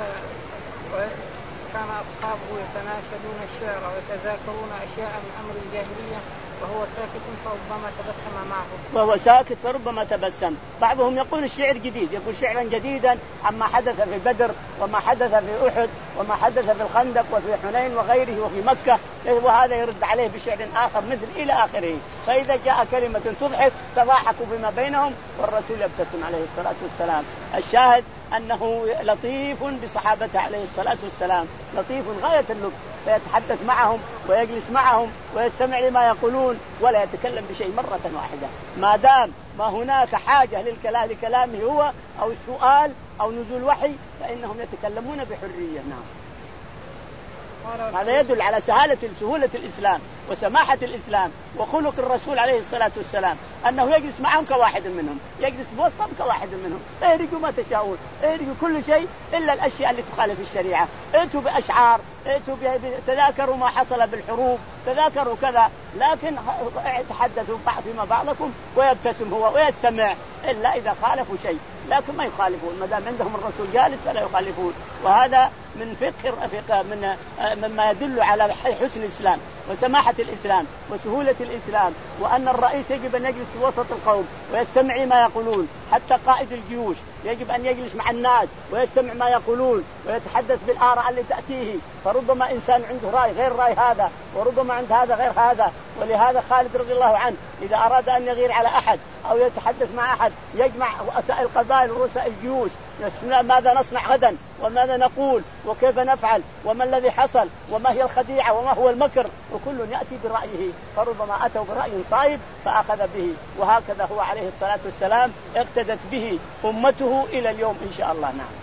كان أصحابه يتناشدون الشعر ويتذاكرون أشياء من أمر الجاهلية وهو ساكت فربما تبسم معه. وهو ساكت فربما تبسم. بعضهم يقول الشعر جديد، يقول شعرا جديدا عما حدث في بدر وما حدث في أحد وما حدث في الخندق وفي حنين وغيره وفي مكة، وهذا يرد عليه بشعر آخر مثل إلى آخره. فإذا جاء كلمة تضحك تضاحكوا بما بينهم والرسول يبتسم عليه الصلاة والسلام. الشاهد أنه لطيف بصحابته عليه الصلاة والسلام، لطيف غاية اللطف، فيتحدث معهم ويجلس معهم ويستمع لما يقولون ولا يتكلم بشيء مرة واحدة ما دام ما هناك حاجة للكلام لكلامه هو أو السؤال أو نزول وحي فإنهم يتكلمون بحرية. نعم. هذا يدل على سهالة سهولة الإسلام وسماحة الإسلام وخلق الرسول عليه الصلاة والسلام أنه يجلس معهم كواحد منهم، يجلس بوسطهم كواحد منهم، اهرجوا ما تشاءون، اهرجوا كل شيء إلا الأشياء اللي تخالف الشريعة، ائتوا بأشعار، ائتوا تذاكروا ما حصل بالحروب، تذاكروا كذا، لكن تحدثوا فيما بعضكم ويبتسم هو ويستمع إلا إذا خالفوا شيء، لكن ما يخالفون ما دام عندهم الرسول جالس فلا يخالفون. وهذا من فقه فقه من مما يدل على حسن الإسلام وسماحة الإسلام وسهولة الإسلام، وأن الرئيس يجب أن يجلس في وسط القوم ويستمع ما يقولون، حتى قائد الجيوش يجب أن يجلس مع الناس ويستمع ما يقولون ويتحدث بالآراء اللي تأتيه، فربما إنسان عنده رأي غير رأي هذا، وربما عند هذا غير هذا. ولهذا خالد رضي الله عنه إذا أراد أن يغير على أحد أو يتحدث مع أحد يجمع رؤساء القبائل ورؤساء الجيوش، ماذا نصنع غدا وماذا نقول وكيف نفعل وما الذي حصل وما هي الخديعة وما هو المكر، وكل يأتي برأيه، فربما أتوا برأي صائب فأخذ به. وهكذا هو عليه الصلاة والسلام اقتدت به أمته إلى اليوم إن شاء الله. نعم.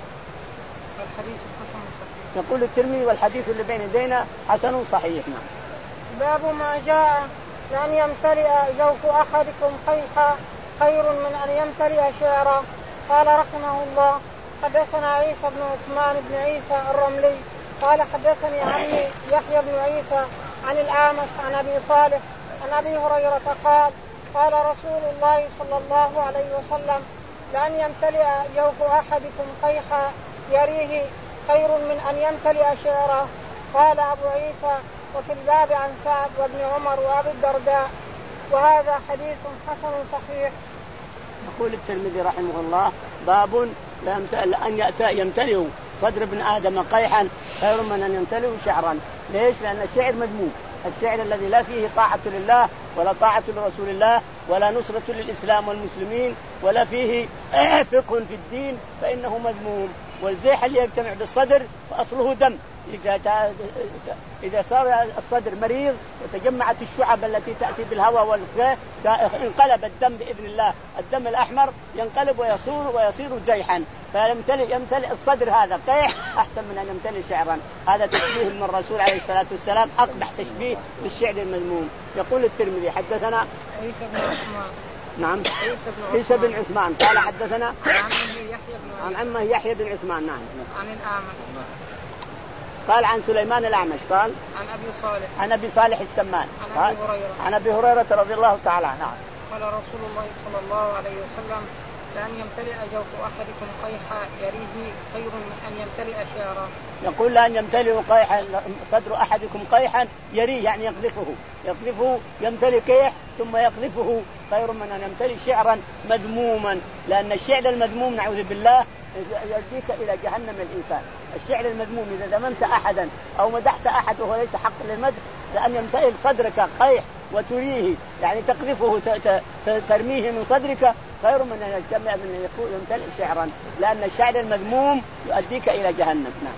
يقول الترمذي والحديث اللي بين يدينا حسن صحيح. نعم. باب ما جاء لأن يمتلئ جوف أحدكم خيحا خير من أن يمتلئ شعرا. قال رحمه الله حدثنا عيسى بن عثمان بن عيسى الرملي قال حدثني عمي يحيى بن عيسى عن الأعمش عن أبي صالح عن أبي هريرة قال قال رسول الله صلى الله عليه وسلم لأن يمتلئ جوف أحدكم قيحا يريه خير من أن يمتلئ شعرا. قال أبو عيسى وفي الباب عن سعد وابن عمر وأبي الدرداء وهذا حديث حسن صحيح. يقول الترمذي رحمه الله باب أن يمتلئ صدر ابن آدم قيحا خير من أن يمتلئ شعرا. ليش؟ لأن الشعر مذموم، الشعر الذي لا فيه طاعة لله ولا طاعة لرسول الله ولا نصرة للإسلام والمسلمين ولا فيه فقه في الدين فإنه مذموم. والزيح اللي يجتمع بالصدر فأصله دم، إذا إذا صار الصدر مريض وتجمعت الشعب التي تأتي بالهواء والغاء انقلب الدم بإذن الله، الدم الأحمر ينقلب ويصير ويصير زيحا، فيمتلئ يمتلئ الصدر هذا قيح أحسن من أن يمتلئ شعرا. هذا تشبيه من الرسول عليه الصلاة والسلام أقبح تشبيه بالشعر المذموم. يقول الترمذي حدثنا عيسى بن عثمان نعم عيسى بن عثمان قال حدثنا عن عمه يحيى بن عثمان نعم عن الأعمش قال عن سليمان الأعمش قال عن أبي صالح عن أبي صالح السمان عن أبي هريرة عن أبي هريرة رضي الله تعالى عنه نعم قال رسول الله صلى الله عليه وسلم لأن يمتلئ جوف أحدكم قيحا يريه خير من أن يمتلئ شعرا. يقول لأن يمتلئ قيحا صدر أحدكم قيحا يريه يعني يقذفه يقذفه يمتلئ قيح ثم يقذفه خير من أن يمتلئ شعرا مذموما، لأن الشعر المذموم نعوذ بالله يؤديك إلى جهنم الإنسان. الشعر المذموم إذا ذممت أحدا أو مدحت أحد وهو ليس حق للمدح لأن يمتلئ صدرك قيح وتريه يعني تقذفه ترميه من صدرك خير من أن يجتمع من يكون يمتلئ شعرا، لأن الشعر المذموم يؤديك إلى جهنم. نعم.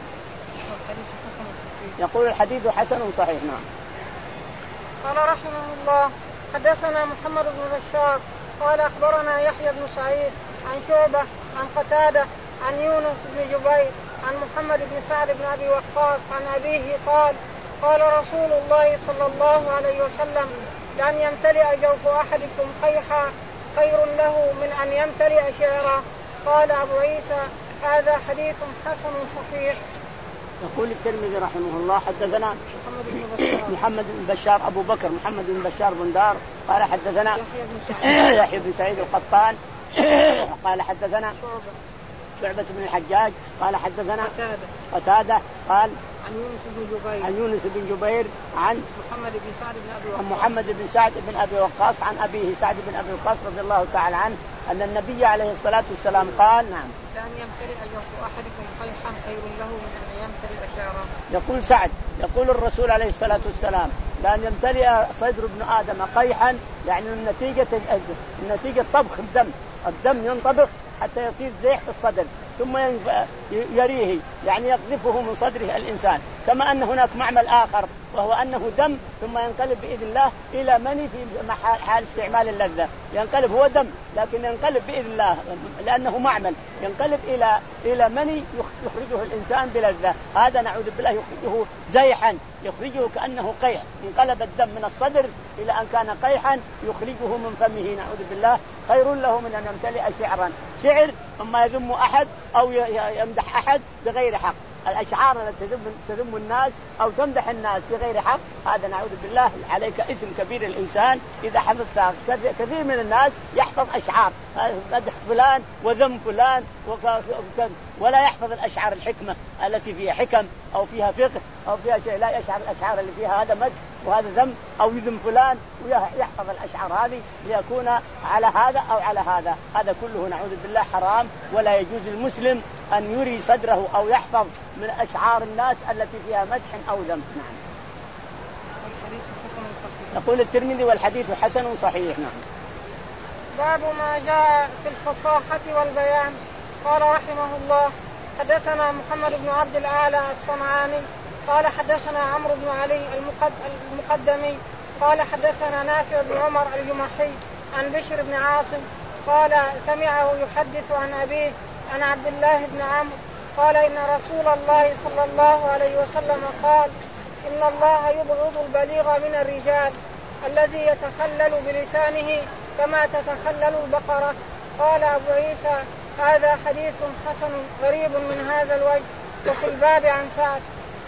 يقول الحديث حسن صحيح. نعم. قال رحمه الله حدثنا محمد بن بشار قال أخبرنا يحيى بن سعيد عن شعبة عن قتادة عن يونس بن جبير عن محمد بن سعد بن أبي وقاص عن أبيه قال قال رسول الله صلى الله عليه وسلم لأن يمتلئ جوف أحدكم قيحا خير له من أن يمتلئ شعرا. قال أبو عيسى هذا حديث حسن صحيح. يقول الترمذي رحمه الله حدثنا محمد بن بشار أبو بكر محمد بن بشار بن دار قال حدثنا يحيى بن سعيد القطان قال حدثنا شعبة بن الحجاج قال حدثنا قتادة قال عن يونس بن جبير عن يونس بن جبير عن محمد بن سعد بن أبي وقاص محمد بن سعد بن أبي وقاص عن أبيه سعد بن أبي وقاص رضي الله تعالى عنه أن النبي عليه الصلاة والسلام قال نعم لأن يمتلئ جوف أحدكم قيحا خير له من أن يمتلئ شعرا. يقول سعد يقول الرسول عليه الصلاة والسلام لأن يمتلئ صدر ابن آدم قيحا يعني من نتيجة النتيجة طبخ الدم، الدم ينطبخ حتى يصير زيح في الصدر ثم يريه يعني يقذفه من صدره الإنسان. كما أن هناك معمل آخر وهو أنه دم ثم ينقلب بإذن الله إلى مني في حال استعمال اللذة، ينقلب هو دم لكن ينقلب بإذن الله لأنه معمل، ينقلب إلى إلى مني يخرجه الإنسان بلذة. هذا نعوذ بالله يخرجه زيحا، يخرجه كأنه قيح، انقلب الدم من الصدر إلى أن كان قيحا يخرجه من فمه نعوذ بالله. خير له من أن يمتلئ شعرا، شعر أما يذم أحد أو يمدح أحد بغير حق. الأشعار التي تذم, تذم الناس أو تمدح الناس بغير حق هذا نعوذ بالله عليك إثم كبير. الإنسان إذا حفظتها، كثير من الناس يحفظ أشعار مدح فلان وذم فلان ولا يحفظ الأشعار الحكمة التي فيها حكم أو فيها فقه أو فيها شيء، لا يشعر الأشعار اللي فيها هذا مدح وهذا ذم أو يذم فلان ويحفظ الأشعار هذه ليكون على هذا أو على هذا. هذا كله نعوذ بالله حرام، ولا يجوز للمسلم أن يري صدره أو يحفظ من أشعار الناس التي فيها مدح أو ذم. نعم. يقول الترمذي والحديث حسن صحيح. نعم. باب ما جاء في الفصاحة والبيان. قال رحمه الله حدثنا محمد بن عبد الأعلى الصنعاني قال حدثنا عمرو بن علي المقدمي قال حدثنا نافع بن عمر الجمحي عن بشر بن عاصم قال سمعه يحدث عن أبيه عن عبد الله بن عمرو قال إن رسول الله صلى الله عليه وسلم قال إن الله يبغض البليغ من الرجال الذي يتخلل بلسانه كما تتخلل البقرة. قال أبو عيسى هذا حديث حسن غريب من هذا الوجه. وفي الباب عن سعد.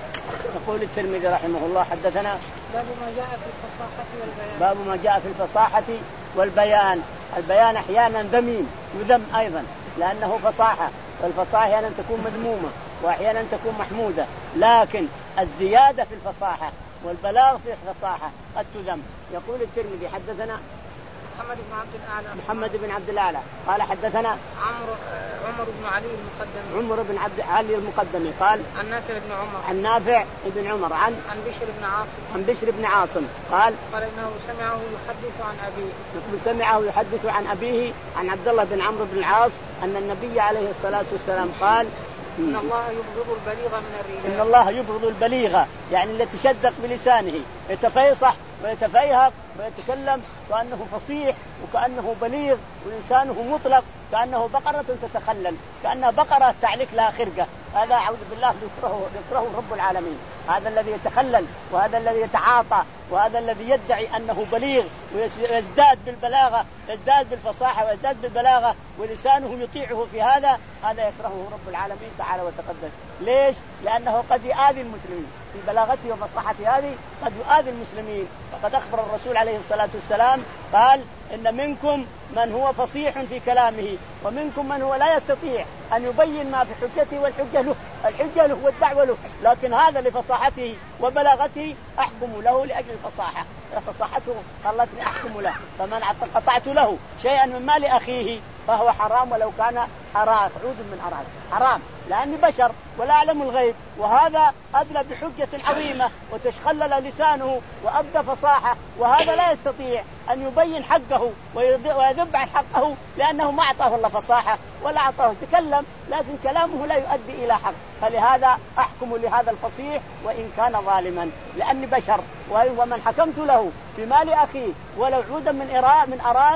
يقول الترمذي رحمه الله حدثنا باب ما جاء في الفصاحة والبيان. باب ما جاء في الفصاحة والبيان. البيان أحيانا ذميم يذم أيضا لأنه فصاحة، والفصاحة أحيانا تكون مذمومة وأحيانا تكون محمودة، لكن الزيادة في الفصاحة والبلاغ في الفصاحة قد تذم. يقول الترمذي حدثنا محمد بن عبد الأعلى محمد بن عبد الأعلى قال حدثنا عمرو عمر بن علي المقدمي عمر بن عبد علي المقدمي قال عن نافع بن عمر عن نافع بن عمر عن عن بشر بن عاصم عن بشر بن عاصم قال قال إنه سمعه يحدث عن أبيه يقول سمعه يحدث عن أبيه عن عبد الله بن عمرو بن العاص أن النبي عليه الصلاة والسلام قال إن الله يبغض البليغ من الرجال. إن الله يبغض البليغ يعني التي تشدق بلسانه يتفيصح ويتفيهق ويتكلم كأنه فصيح وكأنه بليغ ولسانه مطلق كأنه بقرة تتخلل، كأنها بقرة تعلق لها خرقة. هذا أعوذ بالله يكرهه يكرهه رب العالمين. هذا الذي يتخلل وهذا الذي يتعاطى وهذا الذي يدعي أنه بليغ ويزداد بالبلاغة يزداد بالفصاحة ويزداد بالبلاغة ولسانه يطيعه في هذا، هذا يكرهه رب العالمين تعالى وتقدس. ليش؟ لأنه قد يؤذي المسلمين في بلاغته وفصاحته هذه، قد يؤذي المسلمين. فقد أخبر الرسول عليه الصلاة والسلام قال إن منكم من هو فصيح في كلامه ومنكم من هو لا يستطيع أن يبين ما في حجته والحجة له الحجة له والدعوة له، لكن هذا لفصاحته وبلاغته أحكم له لأجل الفصاحة، فصاحته خلتني أحكم له. فمن قطعت له شيئا من مال أخيه فهو حرام ولو كان أراك عود من أراك حرام، لأني بشر ولا أعلم الغيب، وهذا أدلى بحجة عظيمة وتشخلل لسانه وأبدى فصاحة، وهذا لا يستطيع أن يبين حقه ويذب عن حقه لأنه ما أعطاه الله فصاحة ولا أعطاه تكلم، لكن كلامه لا يؤدي إلى حق. فلهذا أحكم لهذا الفصيح وإن كان ظالما لأني بشر، ومن حكمت له بمال أخيه ولو عودا من إراء من أراك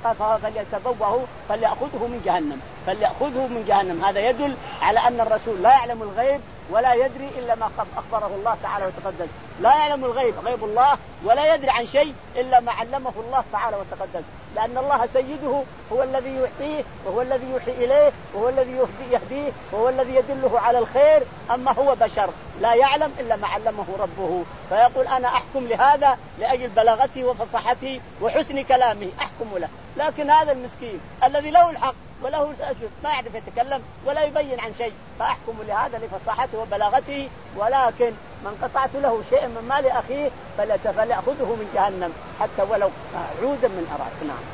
فليتبوه فليأخذه من جهنم فليأخذه من جهنم. هذا يدل على أن الرسول لا يعلم الغيب ولا يدري إلا ما أخبره الله تعالى وتقدس. لا يعلم الغيب غيب الله ولا يدري عن شيء إلا ما علمه الله تعالى وتقدس، لأن الله سيده هو الذي يعطيه وهو الذي يوحي إليه وهو الذي يهديه وهو الذي يدله على الخير، أما هو بشر لا يعلم إلا ما علمه ربه. فيقول أنا أحكم لهذا لأجل بلاغته وفصاحته وحسن كلامه أحكم له، لكن هذا المسكين الذي له الحق وله الأجر ما يعرف يتكلم ولا يبين عن شيء فأحكم لهذا لفصاحته وبلاغته. ولكن من قطعت له شيء من مال أخيه فليأخذه من جهنم حتى ولو عودا من أراك. نعم.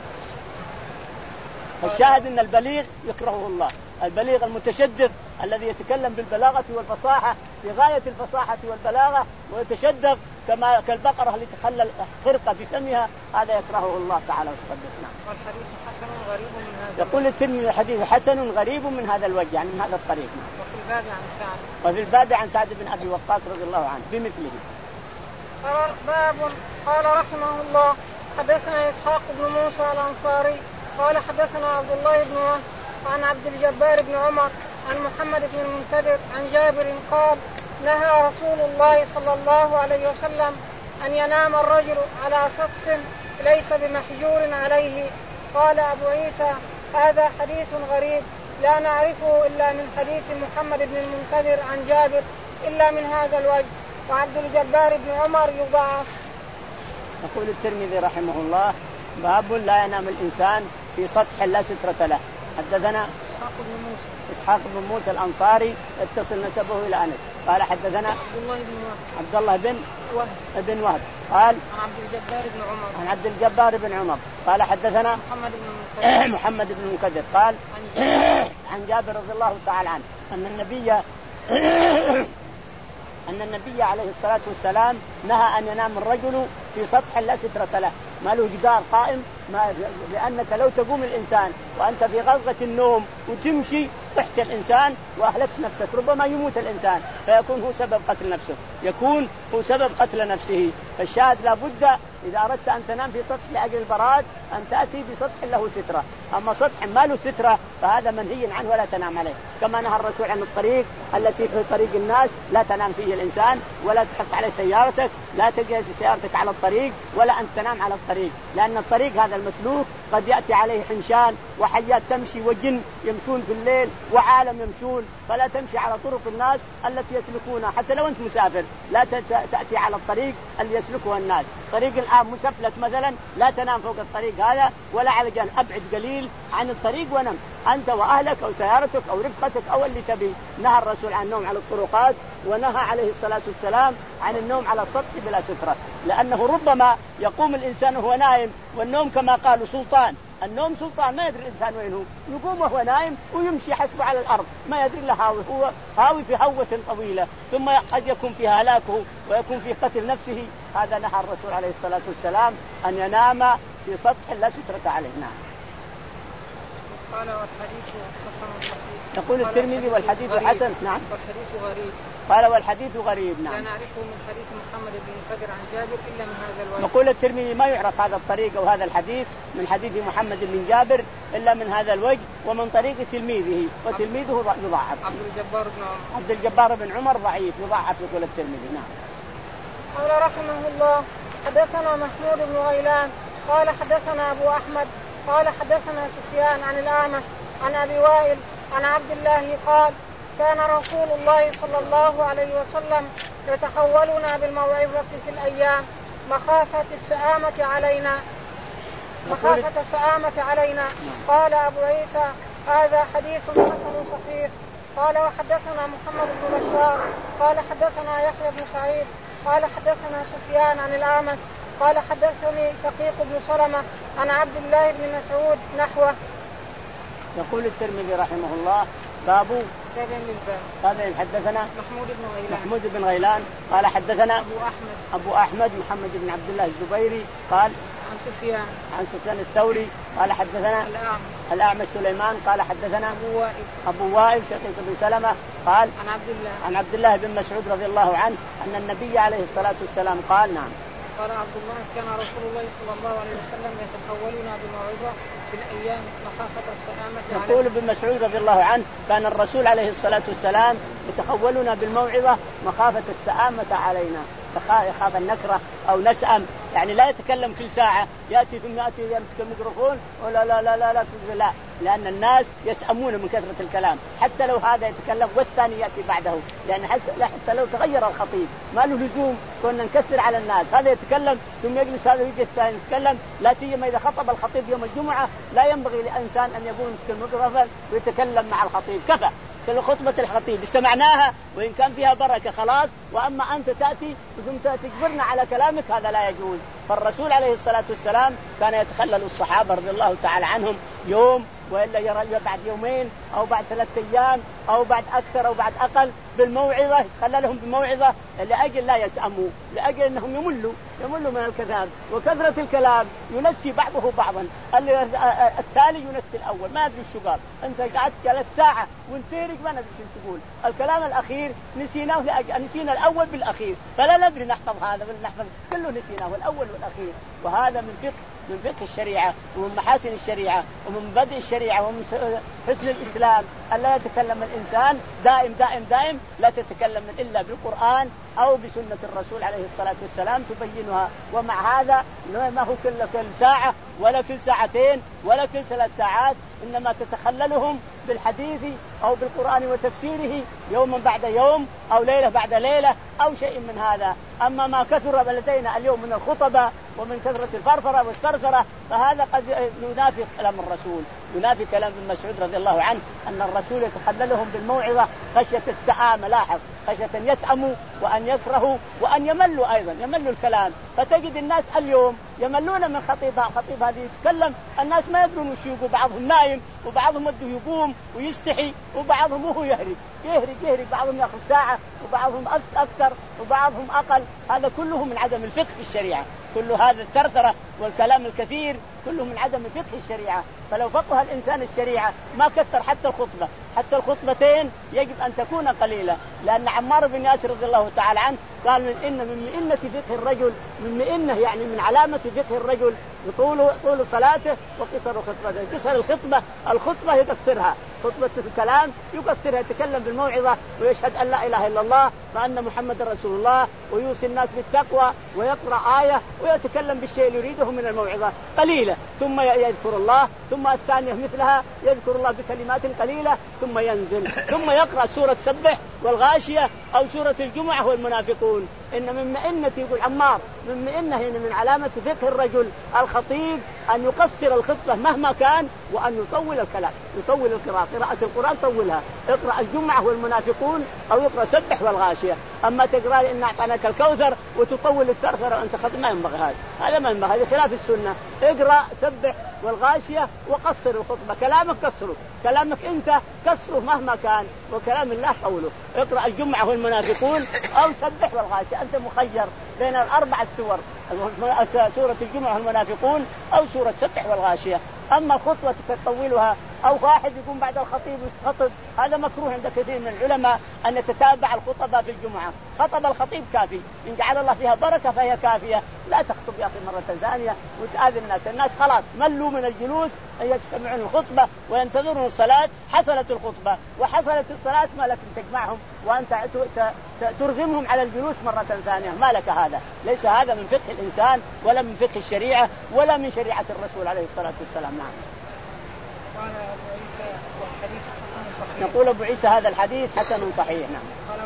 الشاهد أن البليغ يكرهه الله، البليغ المتشدد الذي يتكلم بالبلاغة والفصاحة في غاية الفصاحة والبلاغة ويتشدد كما كالبقرة اللي تخلل خرقة بفمها، هذا يكرهه الله تعالى وتقدس. نعم. والحديث حسن غريب من هذا. يقول الترمذي الحديث حسن غريب من هذا الوجه يعني من هذا الطريق. وفي الباب عن سعد. وفي الباب عن سعد بن أبي وقاص رضي الله عنه بمثله. قال باب قال رحمه الله حدثنا إسحاق بن موسى الأنصاري قال حدثنا عبد الله بن وهب عن عبد الجبار بن عمر عن محمد بن المنكدر عن جابر قال نهى رسول الله صلى الله عليه وسلم أن ينام الرجل على سطح ليس بمحجور عليه. قال أبو عيسى هذا حديث غريب لا نعرفه إلا من حديث محمد بن المنكدر عن جابر إلا من هذا الوجه وعبد الجبار بن عمر يضاعف. يقول الترمذي رحمه الله باب لا ينام الإنسان في سطح لا سترة له. حدثنا إسحاق بن موسى إسحاق بن موسى الأنصاري اتصل نسبه إلى أنس قال حدثنا عبد الله بن وهب عبد الله بن وهب بن وهب قال عن عبد الجبار بن عمر عن عبد الجبار بن عمر قال حدثنا محمد بن المنكدر محمد بن المنكدر قال عن جابر رضي الله تعالى عنه أن النبي أن النبي عليه الصلاة والسلام نهى أن ينام الرجل في سطح لا سترة له ما له جدار قائم ما لأنك لو تقوم الإنسان وأنت في غلغة النوم وتمشي تحت الإنسان وأهلكت نفسك ربما يموت الإنسان فيكون هو سبب قتل نفسه يكون هو سبب قتل نفسه. فالشاهد لابد إذا أردت أن تنام في سطح لأجل البراد أن تأتي بسطح له سترة. أما سطح ما له سترة فهذا منهي عنه ولا تنام عليه كما نهى الرسول عن الطريق التي في طريق الناس لا تنام فيه الإنسان ولا تحط عليه سيارتك لا تجهز سيارتك على الطريق ولا أن تنام على الطريق لأن الطريق هذا المسلوك قد يأتي عليه حنشان وحيات تمشي وجن يمشون في الليل وعالم يمشون فلا تمشي على طرق الناس التي يسلكونها حتى لو أنت مسافر لا تأتي على الطريق اللي يسلكها الناس. طريق الآن مسفلت مثلا لا تنام فوق الطريق هذا ولا على جانب أبعد قليل عن الطريق ونم أنت وأهلك أو سيارتك أو رفقتك أو اللي تبي. نهى الرسول عن النوم على الطرقات ونهى عليه الصلاة والسلام عن النوم على السطح بلا سترة لأنه ربما يقوم الإنسان وهو نايم والنوم كما قالوا سلطان النوم سلطان ما يدري الإنسان وين هو يقوم وهو نايم ويمشي حسبه على الأرض ما يدري له هاوي هو هاوي في هوة طويلة ثم قد يكون فيها هلاكه ويكون في قتل نفسه. هذا نهى الرسول عليه الصلاة والسلام أن ينام في سطح لا سترة عليه. نعم. قال والحديث حسن يقول الترمذي والحديث حسن. نعم. والحديث غريب. قال والحديث غريب. نعم. لا نعرفه من حديث محمد بن المنكدر عن جابر إلا من هذا الوجه. يقول الترمذي ما يعرف هذا الطريق أو هذا الحديث من حديث محمد بن جابر إلا من هذا الوجه ومن طريق تلميذه وتلميذه يضاعف. عبد الجبار بن عمر. عبد الجبار بن عمر ضعيف يضاعف يقول الترمذي. نعم. قال رحمه الله حدثنا محمود بن غيلان قال حدثنا أبو أحمد قال حدثنا سفيان عن الأعمش عن أبي وائل عن عبد الله قال كان رسول الله صلى الله عليه وسلم يتخولنا بالموعظة في الأيام مخافة السآمة علينا مخافة السآمة علينا. قال أبو عيسى هذا حديث حسن صحيح. قال وحدثنا محمد بن بشار قال حدثنا يحيى بن سعيد قال حدثنا سفيان عن الأعمش قال حدثني شقيق بن سلمة عن عبد الله بن مسعود نحوه. يقول الترمذي رحمه الله باب هذا حدثنا محمود بن غيلان محمود بن غيلان قال حدثنا أبو أحمد أبو أحمد محمد بن عبد الله الزبيري قال عن سفيان عن سفيان الثوري قال حدثنا الأعمش الأعمش سليمان قال حدثنا أبو وائل أبو وائل شقيق بن سلمة قال عن عبد الله عن عبد الله بن مسعود رضي الله عنه أن النبي عليه الصلاة والسلام قال. نعم. قال عبد الله كان رسول الله صلى الله عليه وسلم يتخولنا بالموعظة في الأيام مخافة السآمة. يقول ابن مسعود رضي الله عنه كان الرسول عليه الصلاة والسلام يتخولنا بالموعظة مخافة السآمة علينا يخاف النكرة أو نسأم يعني لا يتكلم كل ساعة يأتي ثم يأتي يمسك الميكروفون ولا لا لا لا لا لا لأن الناس يسأمون من كثرة الكلام حتى لو هذا يتكلم والثاني يأتي بعده لأن حتى, حتى لو تغير الخطيب ما له لزوم كنا نكسر على الناس هذا يتكلم ثم يجلس هذا ويجي الثاني يتكلم لا سيما إذا خطب الخطيب يوم الجمعة لا ينبغي لإنسان أن يقوم يمسك الميكروفون ويتكلم مع الخطيب كفى خطبة الخطيب استمعناها وإن كان فيها بركة خلاص وأما أنت تأتي ثم تجبرنا على كلامك هذا لا يجوز. فالرسول عليه الصلاة والسلام كان يتخلل الصحابة رضي الله تعالى عنهم يوم وإلا يرى بعد يومين أو بعد ثلاثة أيام أو بعد أكثر أو بعد أقل بالموعظة، يتخللهم بموعظة لأجل لا يسأموا، لأجل أنهم يملوا يملوا من الكلام، وكثرة الكلام ينسي بعضه بعضا. التالي ينسي الأول، ما أدري شو قال، أنت قعدت ثلاث ساعة وانترك ما ندري شو تقول. الكلام الأخير نسيناه، نسينا الأول بالأخير، فلا ندري نحفظ هذا ولا نحفظ، كله نسيناه الأول والأخير. وهذا من فقه من فقه الشريعة ومن محاسن الشريعة ومن بدء الشريعة ومن حسن الإسلام ألا يتكلم الإنسان دائم دائم دائم، لا تتكلم إلا بالقرآن أو بسنة الرسول عليه الصلاة والسلام تبينها. ومع هذا ما هو كل كل ساعة ولا كل ساعتين ولا كل ثلاث ساعات، إنما تتخللهم بالحديث أو بالقرآن وتفسيره يوما بعد يوم أو ليلة بعد ليلة أو شيء من هذا. أما ما كثر لدينا اليوم من الخطبة ومن كثرة الفرفرة والثرثرة فهذا قد ينافي كلام الرسول، ينافي كلام ابن مسعود رضي الله عنه أن الرسول يتخللهم بالموعظة خشية السآمة، لاحظ، خشية أن يسأموا وأن يكرهوا وأن يملوا أيضا، يملوا الكلام. فتجد الناس اليوم يملون من خطيبها، خطيب هذه يتكلم الناس ما يدرون وش يقول، بعضهم نايم وبعضهم بده يقوم ويستحي وبعضهم هو يهري يهري يهري، بعضهم يأخذ ساعة وبعضهم أكثر وبعضهم أقل. هذا كله من عدم الفقه في الشريعة، كل هذا الثرثرة والكلام الكثير كله من عدم فقه الشريعة. فلو فقه الإنسان الشريعة ما كثر حتى الخطبة، حتى الخطبتين يجب أن تكون قليلة. لأن عمار بن ياسر رضي الله تعالى عنه قال من إن من مئنة فقه الرجل، من مئنة يعني من علامة فقه الرجل طول طول صلاته وقصر خطبته. قصر الخطبة، الخطبة يقصرها، خطبة الكلام يقصرها، يتكلم بالموعظة ويشهد أن لا إله إلا الله وأن محمد رسول الله ويوصي الناس بالتقوى ويقرأ آية ويتكلم بالشيء اللي يريده من الموعظة قليلة، ثم يذكر الله، ثم الثانية مثلها يذكر الله بكلمات قليلة، ثم ينزل ثم يقرأ سورة سبح والغاشية أو سورة الجمعة والمنافقون. إن من مئنة يقول عمار من مئنة هنا من علامة فقه الرجل الخطيب أن يقصر الخطبة مهما كان وأن يطول الكلام، يطول القراءة، قراءة القرآن طولها، اقرأ الجمعة والمنافقون أو يقرأ سبح والغاشية. أما تقرأ إن أعطيناك الكوثر وتطول الثرثرة وأنت خطب ما ينبغي هذا، هذا ما ينبغي، هذه خلاف السنة. اقرأ سبح والغاشية وقصر الخطبة، كلامك كسره، كلامك أنت كسره مهما كان، وكلام الله طوله. اقرأ الجمعة والمنافقون أو سبح والغاشية، أنت مخير بين الأربعة سور، سورة الجمعة والمنافقون أو سورة سبح والغاشية. أما الخطبة تطولها أو واحد يقوم بعد الخطيب يخطب، هذا مكروه عند كثير من العلماء أن تتابع الخطبة في الجمعة. خطب الخطيب كافي، إن جعل الله فيها بركة فهي كافية، لا تخطب يا أخي مرة ثانية وتآذي الناس. الناس خلاص ملوا من الجلوس أن يستمعون الخطبة وينتظرون الصلاة. حصلت الخطبة وحصلت الصلاة، ما لك تجمعهم وأنت ترغمهم على الجلوس مرة ثانية، ما لك هذا. ليس هذا من فقه الإنسان ولا من فقه الشريعة ولا من شريعة الرسول عليه الصلاة والسلام. نعم. نقول أبو عيسى هذا الحديث حسن صحيح. نعم.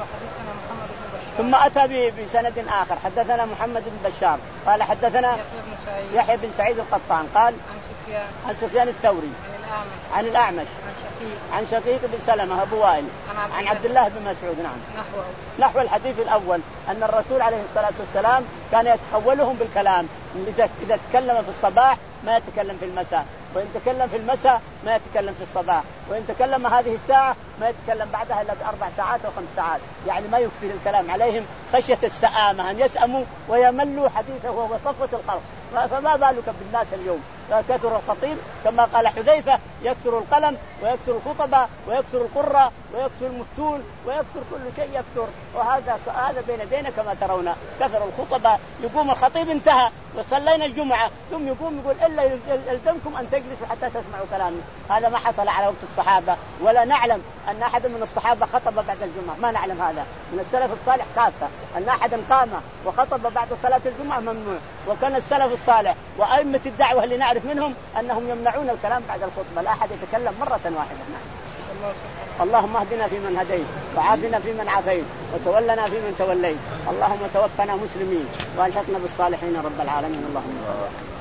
ثم أتى بسند آخر، حدثنا محمد بن بشار قال حدثنا يحيى بن سعيد القطان قال عن سفيان الثوري عن الأعمش عن شقيق بن سلمة أبو وائل عن عبد الله بن مسعود. نعم. نحو الحديث الأول، أن الرسول عليه الصلاة والسلام كان يتخولهم بالكلام، إذا تكلم في الصباح ما يتكلم في المساء، وإن تكلم في المساء ما يتكلم في الصباح، وإن تكلم هذه الساعة ما يتكلم بعدها إلا بأربع ساعات أو خمس ساعات، يعني ما يكثر الكلام عليهم خشية السآمة أن يسأموا ويملوا حديثه وهو صفوة الخلق. فما بالك بالناس اليوم، كثر الخطيب كما قال حذيفة يكثر القلم ويكثر الخطبة ويكثر القرة ويكثر المفتون ويكثر كل شيء يكثر. وهذا هذا بين يدينا كما ترون، كثر الخطبة، يقوم الخطيب انتهى وصلينا الجمعة ثم يقوم يقول إلا يلزمكم أن تجلسوا حتى تسمعوا كلامي. هذا ما حصل على وقت الصحابة، ولا نعلم أن أحد من الصحابة خطب بعد الجمعة، ما نعلم هذا من السلف الصالح كافة أن أحدا قام وخطب بعد صلاة الجمعة، ممنوع. وكان السلف الصالح وأئمة الدعوة اللي نعرف منهم أنهم يمنعون الكلام بعد الخطبة، لا أحد يتكلم مرة واحدة. اللهم اهدنا فيمن هديت وعافنا فيمن عافيت وتولنا فيمن توليت، اللهم توفنا مسلمين والحقنا بالصالحين رب العالمين. اللهم